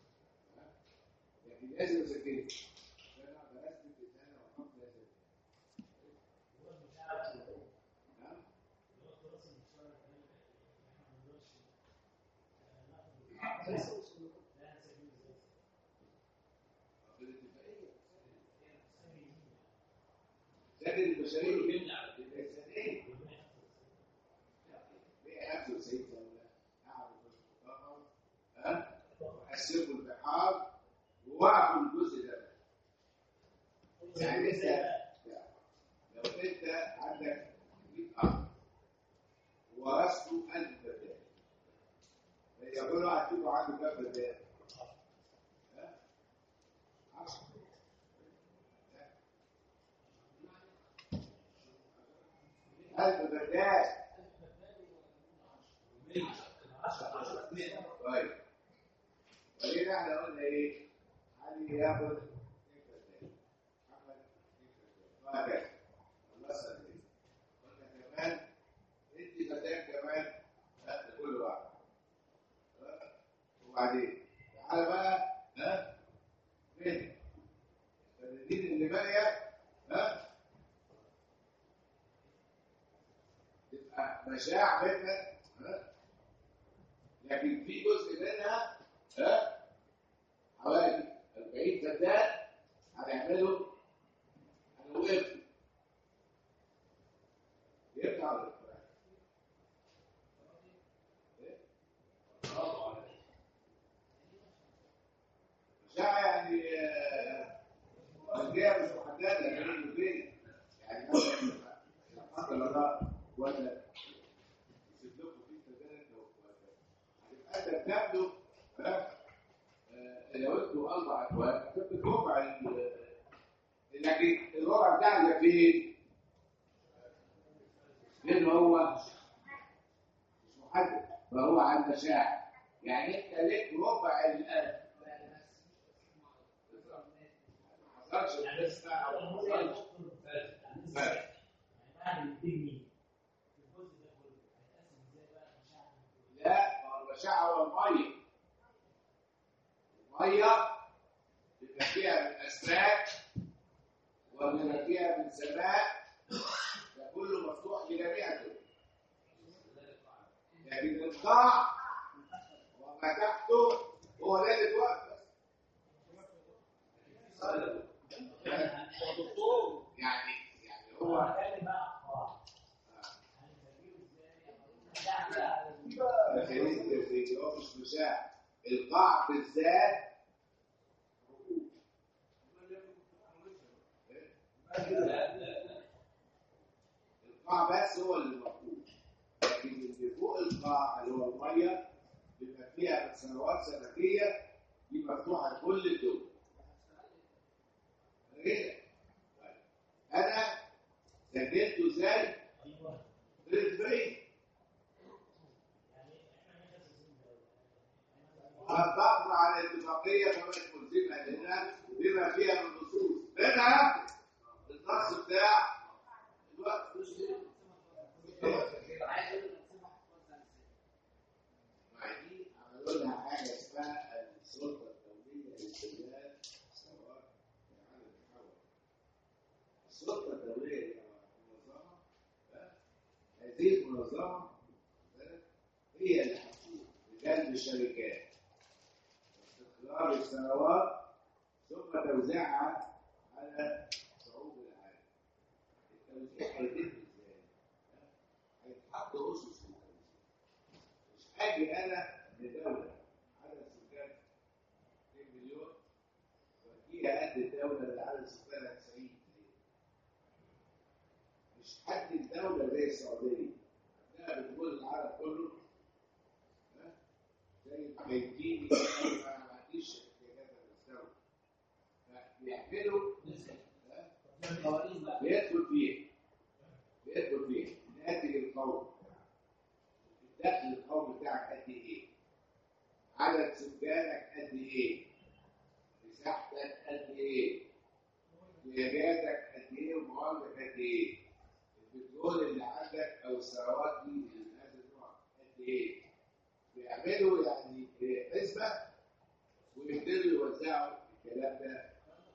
لكن لازم أسجله. لكن البشريه بيمنع الانسانيه ليه خمسة وتسعين دوله قعدوا في المؤتمر ها وقسموا البحار ووقفوا الجزء ده. يعني انت لو انت عندك مية ارض ورثته ألف فدان يقولوا هتبقوا عنده كام فدان؟ ها؟ عشرة. ألف فدان. طيب وليه احنا قلنا ايه؟ علي ياخد اثنين فدان، محمد اثنين فدان، وهكذا. خلصنا كده. قلنا كمان ادي فدان كمان لكل واحد. وبعدين تعالى بقى ها فين؟ الفدادين اللي باقيه ها تبقى مشاع منك ها لكن في جزء منها ها حوالي أربعين فدان هنعمله هنوقفه قدر الله ولا يسيب لكم في تجارب هتبقى انت بتاخده لو انتوا اربع اكواب كنت ربع لكن الربع بتاعنا فين؟ لان هو مش محدد فهو عن مشاعر يعني انت ليك ربع القلب ما حصلش لسه او ما حصلش لا ما هو المشاعر هو الميه الميه بيبقى فيها من اسماك وبيبقى فيها من سماء ده كله مفتوح لجميع دول لكن القاع وما تحته هو ده اللي اتوقف يعني يعني هو هو مش مشاعر القاع بالذات القاع بس هو اللي موجود لكن اللي فوق القاع اللي هو الميه بيبقى فيها سنوات سمكيه دي مفتوحه لكل الدول كده انا سجلته ازاي؟ بالفعل وطبقنا على الاتفاقيه كما ملزمه لنا بما فيها من نصوص منها النص بتاع الوقت مش عايزين عملوا لها حاجه اسمها السلطه الدوليه للبلاد سواء على الحول السلطه الدوليه هي منظمه هذه المنظمه هي اللي هتكون بجانب الشركات واستقرار الثروات ثم توزيعها على شعوب العالم. التوزيع هيتم ازاي؟ هيتحط اسس للتوزيع. مش اجي انا لدوله عدد سكان اثنين مليون واديها قد الدوله اللي عدد سكانها تسعين مليون. مش حد الدوله زي السعوديه عندها بتقول العالم كله زي بيتيني انا ما عنديش احتياجات المستوى فبيعملوا بيدخل فيه بيدخل فيه الناتج القومي الدخل القومي بتاعك قد ايه؟ عدد سكانك قد ايه؟ مساحتك قد ايه؟ احتياجاتك قد ايه ومواردك قد ايه؟ البترول اللي عندك او الثروات دي من هذا النوع قد ايه؟ بيعملوا يعني حسبه ويقدروا يوزعوا الكلام ده.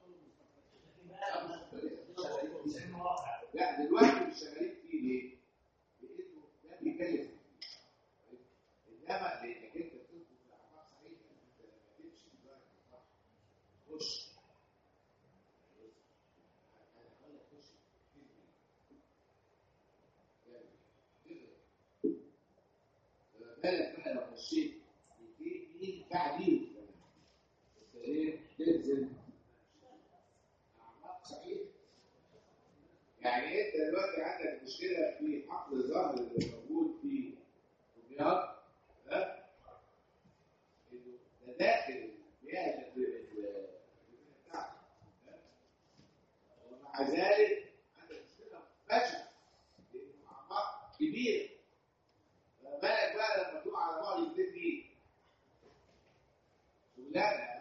لا دلوقتي مش شغالين فيه ليه؟ لانه ده بيكلف كتير. انما لانك انت بتدخل في اعماق صحيحه انت لما تمشي دلوقتي خش انا هقول لك خش بالك بقى لو خشيت في تعديل انت ايه تنزل اعماق صحيح يعني انت دلوقتي عندك مشكله في حقل الظهر اللي موجود في دمياط ها انه ده داخل المياه بتاعته ومع ذلك عندك مشكله بشعه لانه اعماق كبيره بالك بقى لما تقع على بعض الاثنين دي شغلانه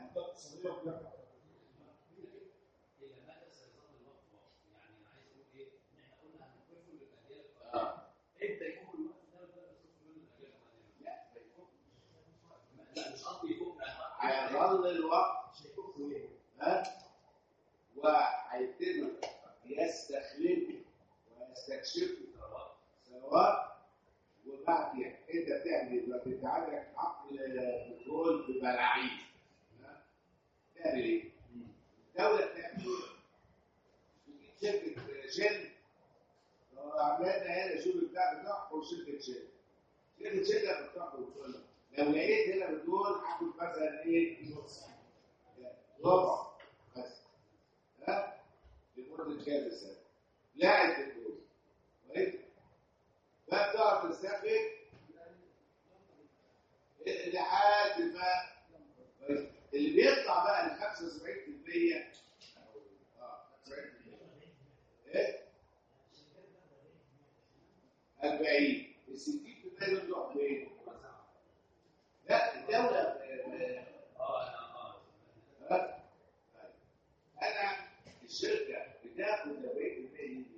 هيظل الوقت ها وهيتم يستخلفوا ويستكشفوا ثروات وبعد يعني انت بتعمل دلوقتي انت عندك عقل بترول ببلاعين تعمل ايه؟ الدوله بتعمل ايه؟ تجيب شركه شل لو عملنا هنا شوف البتاع بتاعهم شركه شل شركه شل لما بتاخد بتقول لو لقيت هنا بتقول هاخد مثلا ايه؟ ربع بس ها؟ لمده كذا سنه لا البترول كويس. فبتقعد تستخدم لحد ما كويس. اللي بيطلع بقى ل خمسة وسبعين بالمية اه خمسة وسبعين بالمية ايه أربعين ال ستين بالمية دول بيروحوا فين؟ لا الدولة اه اه اه انا الشركه بتاخد أربعين بالمية دي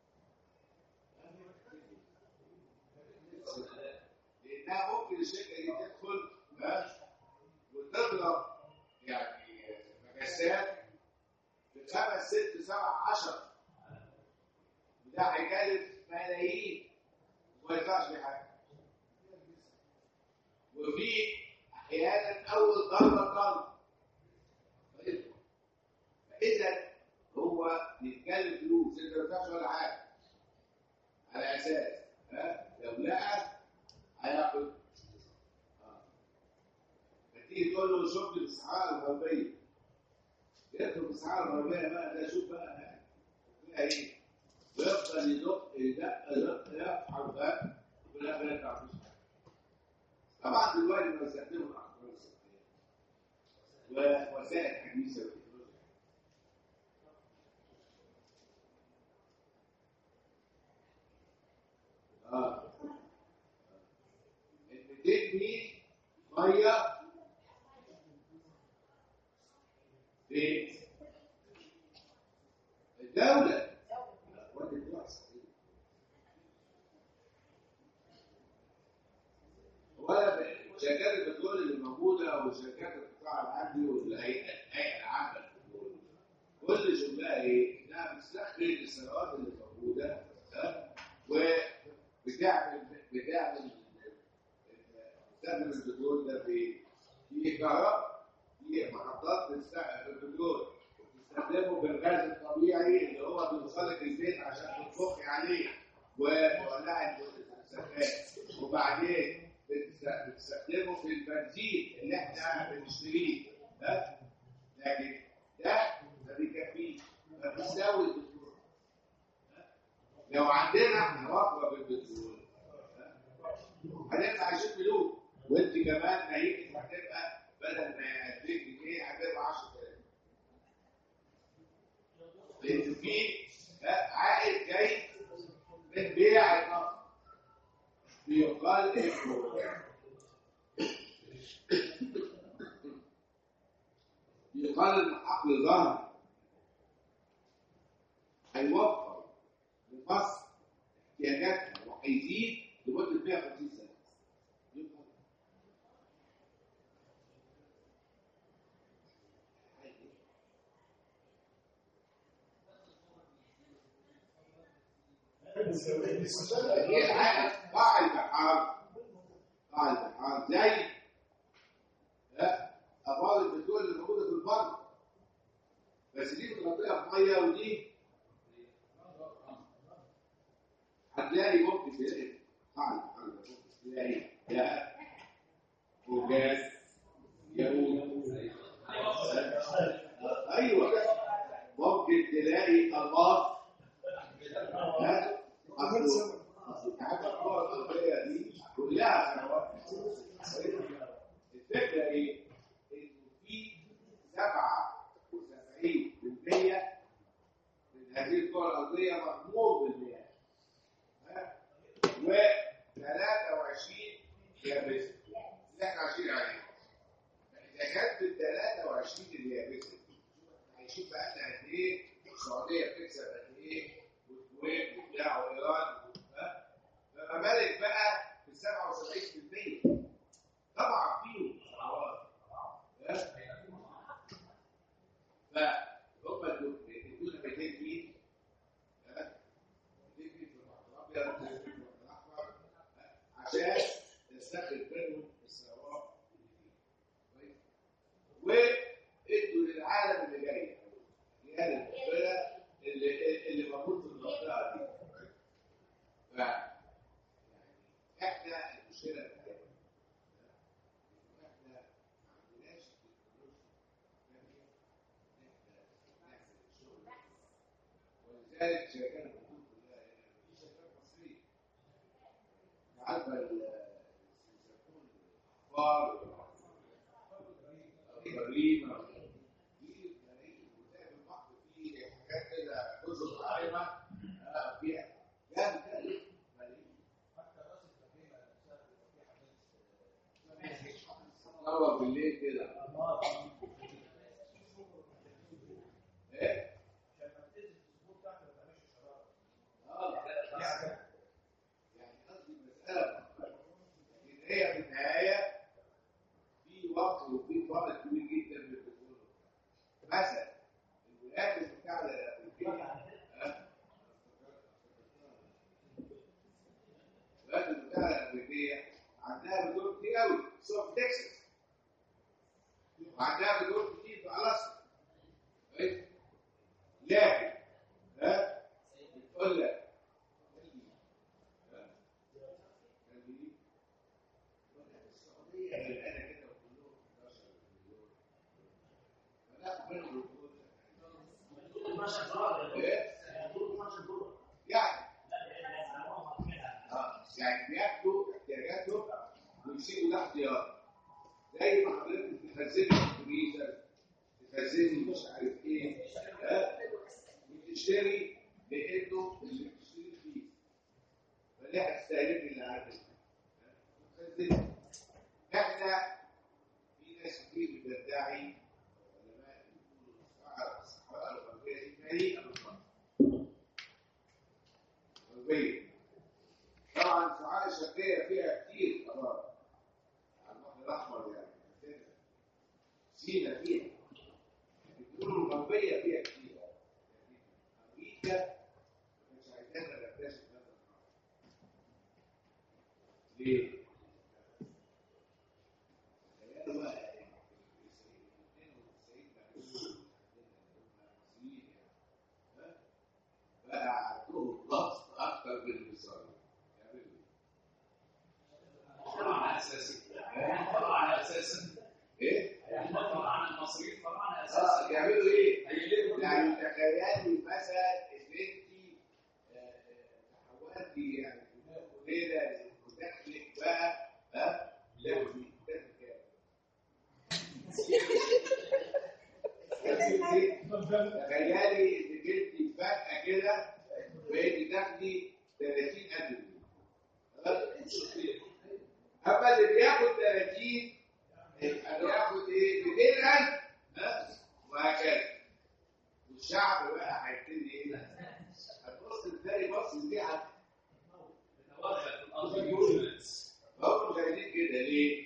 لانها ممكن الشركه دي تدخل وتضرب يعني مجسات بخمس ست سبع عشر وده هيكلف ملايين وما يدفعش في حاجه. وفي احيانا اول ضربه ضربه فاذا هو بيتكلم فلوس انت ما بتدفعش ولا حاجه على اساس ها لو لقى هياخد اه فتيجي تقول له شوف لي الصحراء الغربيه يدخل في الصحراء الغربيه بقى ده شوف بقى تلاقي ايه ويفضل يدق يدق يدق يفحر بقى وفي الاخر يطلع مفيش حاجه. طبعا دلوقتي بنستخدموا الاخبار الصحيه ووسائل حديثه اه ال مئتين ميل ميه في الدوله وادي الدراسه ولا شركات البترول اللي موجوده وشركات القطاع العامي والهيئه الهيئه العامه للبترول كل شغلها ايه؟ انها بتستخرج الثروات اللي موجوده وبتعمل بتعمل بتستخدم البترول ده في في كهرباء في محطات بتستخدم البترول وبتستخدمه بالغاز الطبيعي اللي هو بيوصلك البيت عشان تطبخي عليه وتولعي السخان وبعدين بتستخدمه في البنزين اللي احنا بنشتريه ها لكن ده ما بيكفيش ما بيساوي البترول. لو عندنا احنا وفره بالبترول هنبقى عايشين ملوك وانت كمان نايمك هتبقى بدل ما اتنين جنيه هتبقى عشرة آلاف لان في عائد جاي من بيع النفط بيقال انه بيقال ان حقل ظهر هيوفر لمصر احتياجاتها وهيزيد لمده مئة وخمسين سنه. هي العالم قاع البحار قاع البحار زي ابار البترول اللي موجوده في البر بس دي متغطيه بميه ودي هتلاقي ممكن تلاقي قاع البحار ممكن تلاقي يا وجاز ياقوت ايوه ممكن تلاقي الماس الكهرباء دي كلها ثروات. الفكره ايه؟ انه في سبعة وسبعين بالمية من هذه الكره الارضيه مغمور بالمياه و ثلاثة وعشرين يابسه اللي احنا عايشين عليها. اذا كانت بال ثلاثة وعشرين اليابسه عايشين بقى لنا قد ايه؟ السعوديه بتكسب قد ايه؟ والكويت وبتاع وايران فما بالك بقى ب سبعة وسبعين بالمية طبعا فيهم ثروات فهم دول يدونا مئتين ميل مئتين ميل في البحر الابيض في البحر الاحمر عشان نستخرج منهم الثروات اللي فيه وادوا للعالم اللي جاي يعني المقبله اللي اللي موجود في المنطقه دي. ف احنا المشكله بتاعتنا احنا ما عندناش التكنولوجيا الكافيه ان احنا نعمل الشغل ولذلك شركات عارفه يسمون الفار الجريمه دي ملايين وتلاقي في البحر في حاجات كده جزر طائمه فيها كام تكلف ملايين حتى راس السفينه نفسها تنور بالليل كده ايه؟ يعني قصدي المسألة لكن هي في النهاية في وقت وفي فرق كبير جدا في الدخول. مثلا الولايات المتحدة الأمريكية الولايات المتحدة الأمريكية عندها بترول كتير قوي سواء في تكساس وعندها بترول كتير في ألاسكا كويس؟ لكن ها بتقول لك يعني يعني بياخدوا احتياجاتهم ويسيبوا ده احتياطي زي ما حضرتك تخزني في الفريزر تخزني مش عارف ايه ها وتشتري لانه اللي بتشتري فيه فليه هتستهلك اللي عندك تخزني. احنا في ناس كتير بتدعي علماء يقولوا الصحراء الغربيه دي مليئه بالبحر غربيه طبعا الصحراء الشرقيه فيها كتير قرار على البحر الاحمر يعني سينا فيها بيقولوا الغربيه فيها كتير امريكا مش عايزانا نكتشف هذا الامر ليه؟ بقى عندهم ضغط اكتر من المصريين طبعا على اساس طبعا على اساس ايه؟ طبعا المصريين طبعا على اساس اه يعملوا ايه؟ هيلفوا يعني تخيلي مثلا ان انت تحولتي يعني ليله ودخلك بقى ها لو تخيلي انك انت فجاه كده بقيتي تاخدي ثلاثين ألف جنيه اما اللي بياخد ثلاثين يبقى بياخد ايه مئتين ألف ها وهكذا والشعب بقى هيبتدي ايه هتبص تلاقي مصر دي تتوغل في الارض يونس هم غاليين كده ليه؟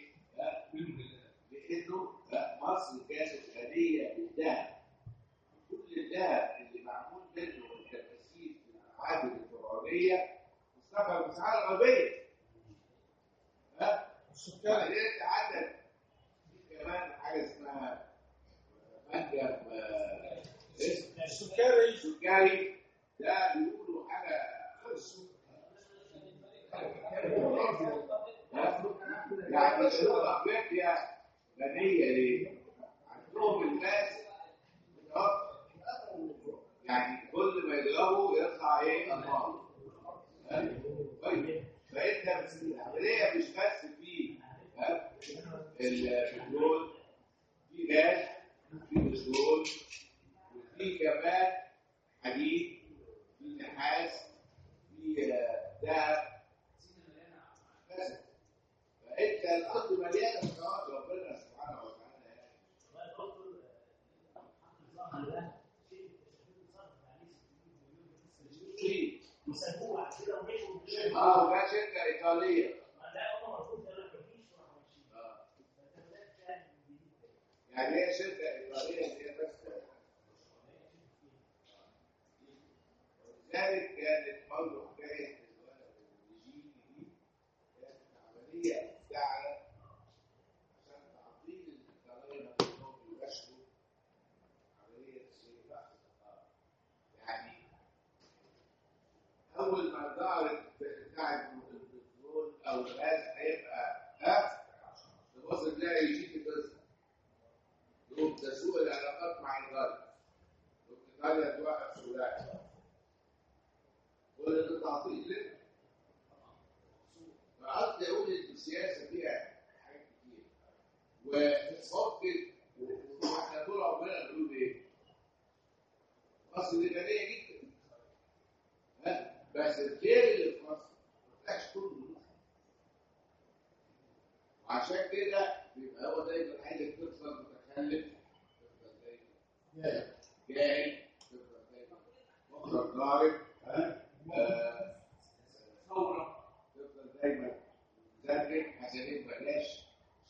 لانه مصر كانت غنيه بالذهب كل الذهب اللي معمول منه التماثيل في المعابد الفرعونيه مصطفى المساحه الغربيه ها؟ وبعدين انت عندك كمان حاجه اسمها منجم اسم السكري سكري ده بيقولوا حاجه يعني شمال افريقيا غنيه ليه؟ عندهم الناس يعني كل ما يضربوا يطلع ايه؟ انهار. طيب فانت العمليه مش بس في البترول في غاز في بترول وفي كمان حديد في نحاس في ذهب بس فانت الارض مليانه ثروات ربنا سبحانه وتعالى يعني وسابوها كده ومشوا اه وده شركه ايطاليه لا هم المفروض قالوا مفيش اه يعني هي شركه ايطاليه هي بس ولذلك كانت برضه حكايه الجين دي كانت عمليه مستعجله عشان تعطيل الايطاليه انهم يباشروا عمليه الشراء يعني اول ما ظهرت بتاعه البترول او الغاز هيبقى ها تبص تلاقي يجيب قصه يقوم تسوء العلاقات مع ايطاليا ايطاليا توقف سوريا كل ده تعطيل ليه؟ وتحط واحنا طول عمرنا بنقول ايه؟ مصر دي غنيه جدا. ها؟ بس الخير اللي في مصر ما طلعش كله. وعشان كده بيبقى هو دايما عايزك تفضل متخلف، تفضل دايما جاهل، تفضل دايما مخرج ضارب، ها؟ ثوره، تفضل دايما مذاكر عشان يبقى بلاش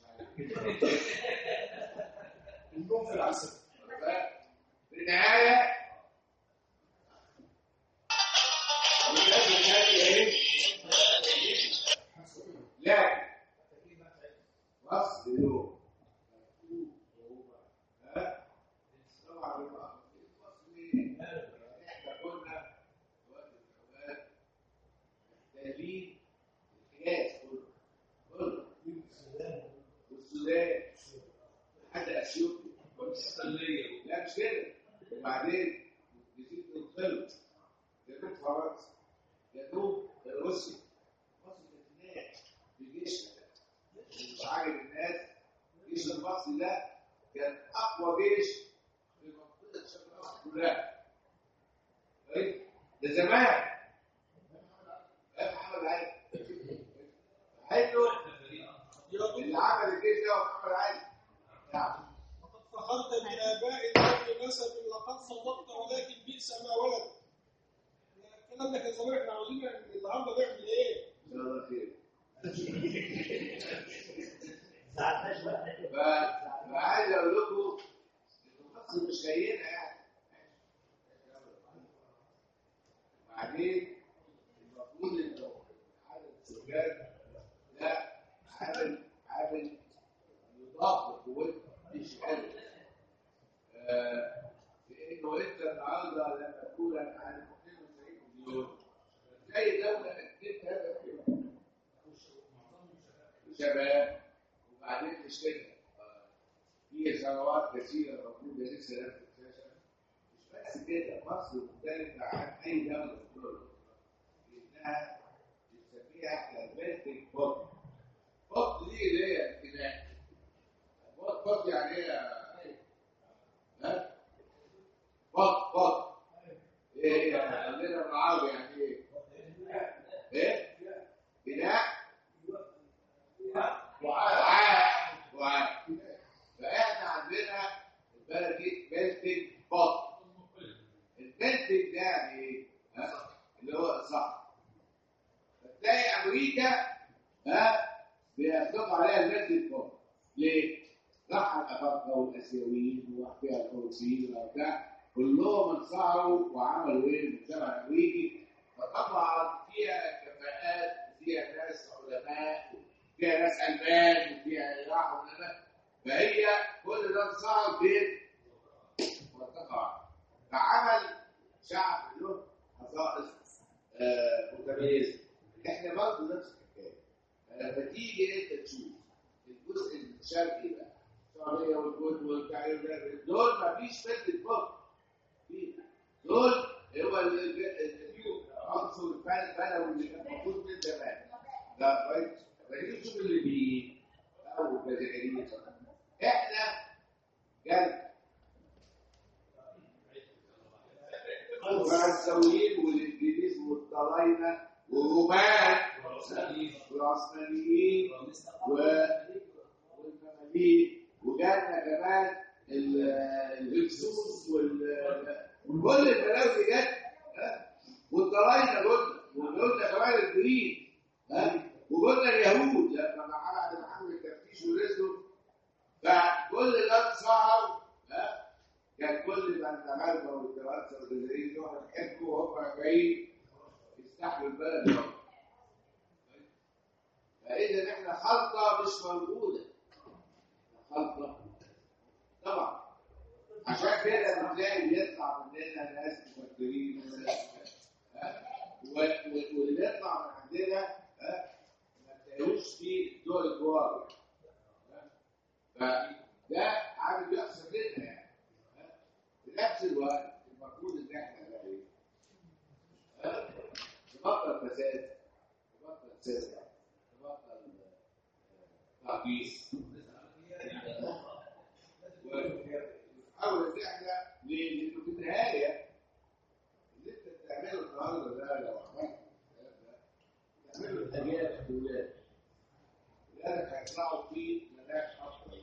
النوم في العسل. في النهايه ولازم نلاقي ايه؟ لكن مصر له ها؟ طبعا بيبقى مصر احنا كنا في وقت من الاوقات محتاجين الحجاز كله كله والسودان لحد اثيوبيا والاسكندريه. لا مش كده. وبعدين نسيت نوصل جنوب فرنسا، جنوب روسيا. مصر كانت هناك بجيشنا مش عاجب الناس. الجيش المصري ده كان اقوى جيش في منطقه شرق مصر كلها. طيب ده زمان يا محمد علي حلو اللي عمل الجيش ده محمد علي. نعم لقد فخرت بآباء القوم نسب لقد صدقت ولكن بئس ما ولد. الكلام ده كان زمان. احنا عاوزين النهارده نعمل ايه؟ ان شاء الله خير. زعلتش فعايز اقول لكم ان مصر مش هينه يعني. وبعدين المفروض ان عدد السكان ده عامل عامل يضاف لقوته مش حلو. لانه انت النهارده لما تقول انا عندي اثنين وتسعين مليون زي دوله اكيد هذا شباب. وبعدين مش كده في ثروات كثيره موجوده لسه لا تكتشف. مش بس كده مصر مختلفه عن اي دوله في الدول لانها بنسميها احنا البلتنج بوت. بوت دي اللي هي الانتماء. بوت بوت يعني ايه؟ ها؟ بوت بوت ايه هي؟ عندنا بالعربي يعني ايه؟ ايه؟ بناء وعاء وعاء. فاحنا عندنا البلد دي بلتنج بوت. البلتنج ده يعني ايه؟ اللي هو الصح. فتلاقي امريكا ها بيطلق عليها البلتنج بوت. ليه؟ راح الافارقه والاسيويين وفيها الفروسيين وبتاع كلهم انصهروا وعملوا ايه المجتمع الامريكي. فطبعا فيها كفاءات وفيها ناس علماء وفيها ناس المان وفيها راحوا علماء. فهي كل ده انصهر بين منطقه. فعمل شعب له خصائص متميزه. احنا برضه نفس الحكايه. لما تيجي انت تشوف الجزء الشرقي ده السعوديه والكويت والكعبه دول مفيش فكره فوق دول هو عنصر الفن البلوي اللي كان موجود من زمان. ده كويس. فنيجي نشوف الليبيين او الجزائريين. احنا جد الفرنساويين والانجليز والطلاينه والرومان والعثمانيين والمماليك وجالنا كمان الهكسوس وكل البلاوي دي جت والطلاينه قلنا وقلنا كمان الجريك وقلنا اليهود لما بعد ما عملوا التفتيش ونزلوا. فكل ده اتسهر. كان كل ما المغاربه والفرنسا والجزائريين يروحوا يحبوا وهم جايين يستحملوا البلد. فاذا احنا خلطه مش موجوده. خلطه طبعا. عشان كده بتلاقي بيطلع مننا ناس مفكرين واللي بيطلع من عندنا ما تلاقيهوش في دول الجوار. فده عامل بيحصل لنا يعني. في نفس الوقت المفروض ان احنا نلاقي نبطل فساد، نبطل سرقه، نبطل تعبيس، بنحاول ان احنا لانه في النهايه اللي انت بتعمله النهارده ده لو عملت الكلام ده تعمله الاجيال الاولاد ولادك هيطلعوا في مناخ افضل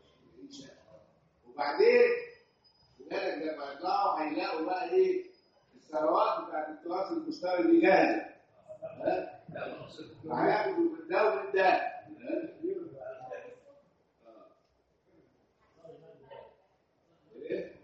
وبعدين ولادك لما يطلعوا هيلاقوا بقى ايه الثروات بتاعت التراث المشترك دي جاهزه ها هياخدوا من ده ومن ده ايه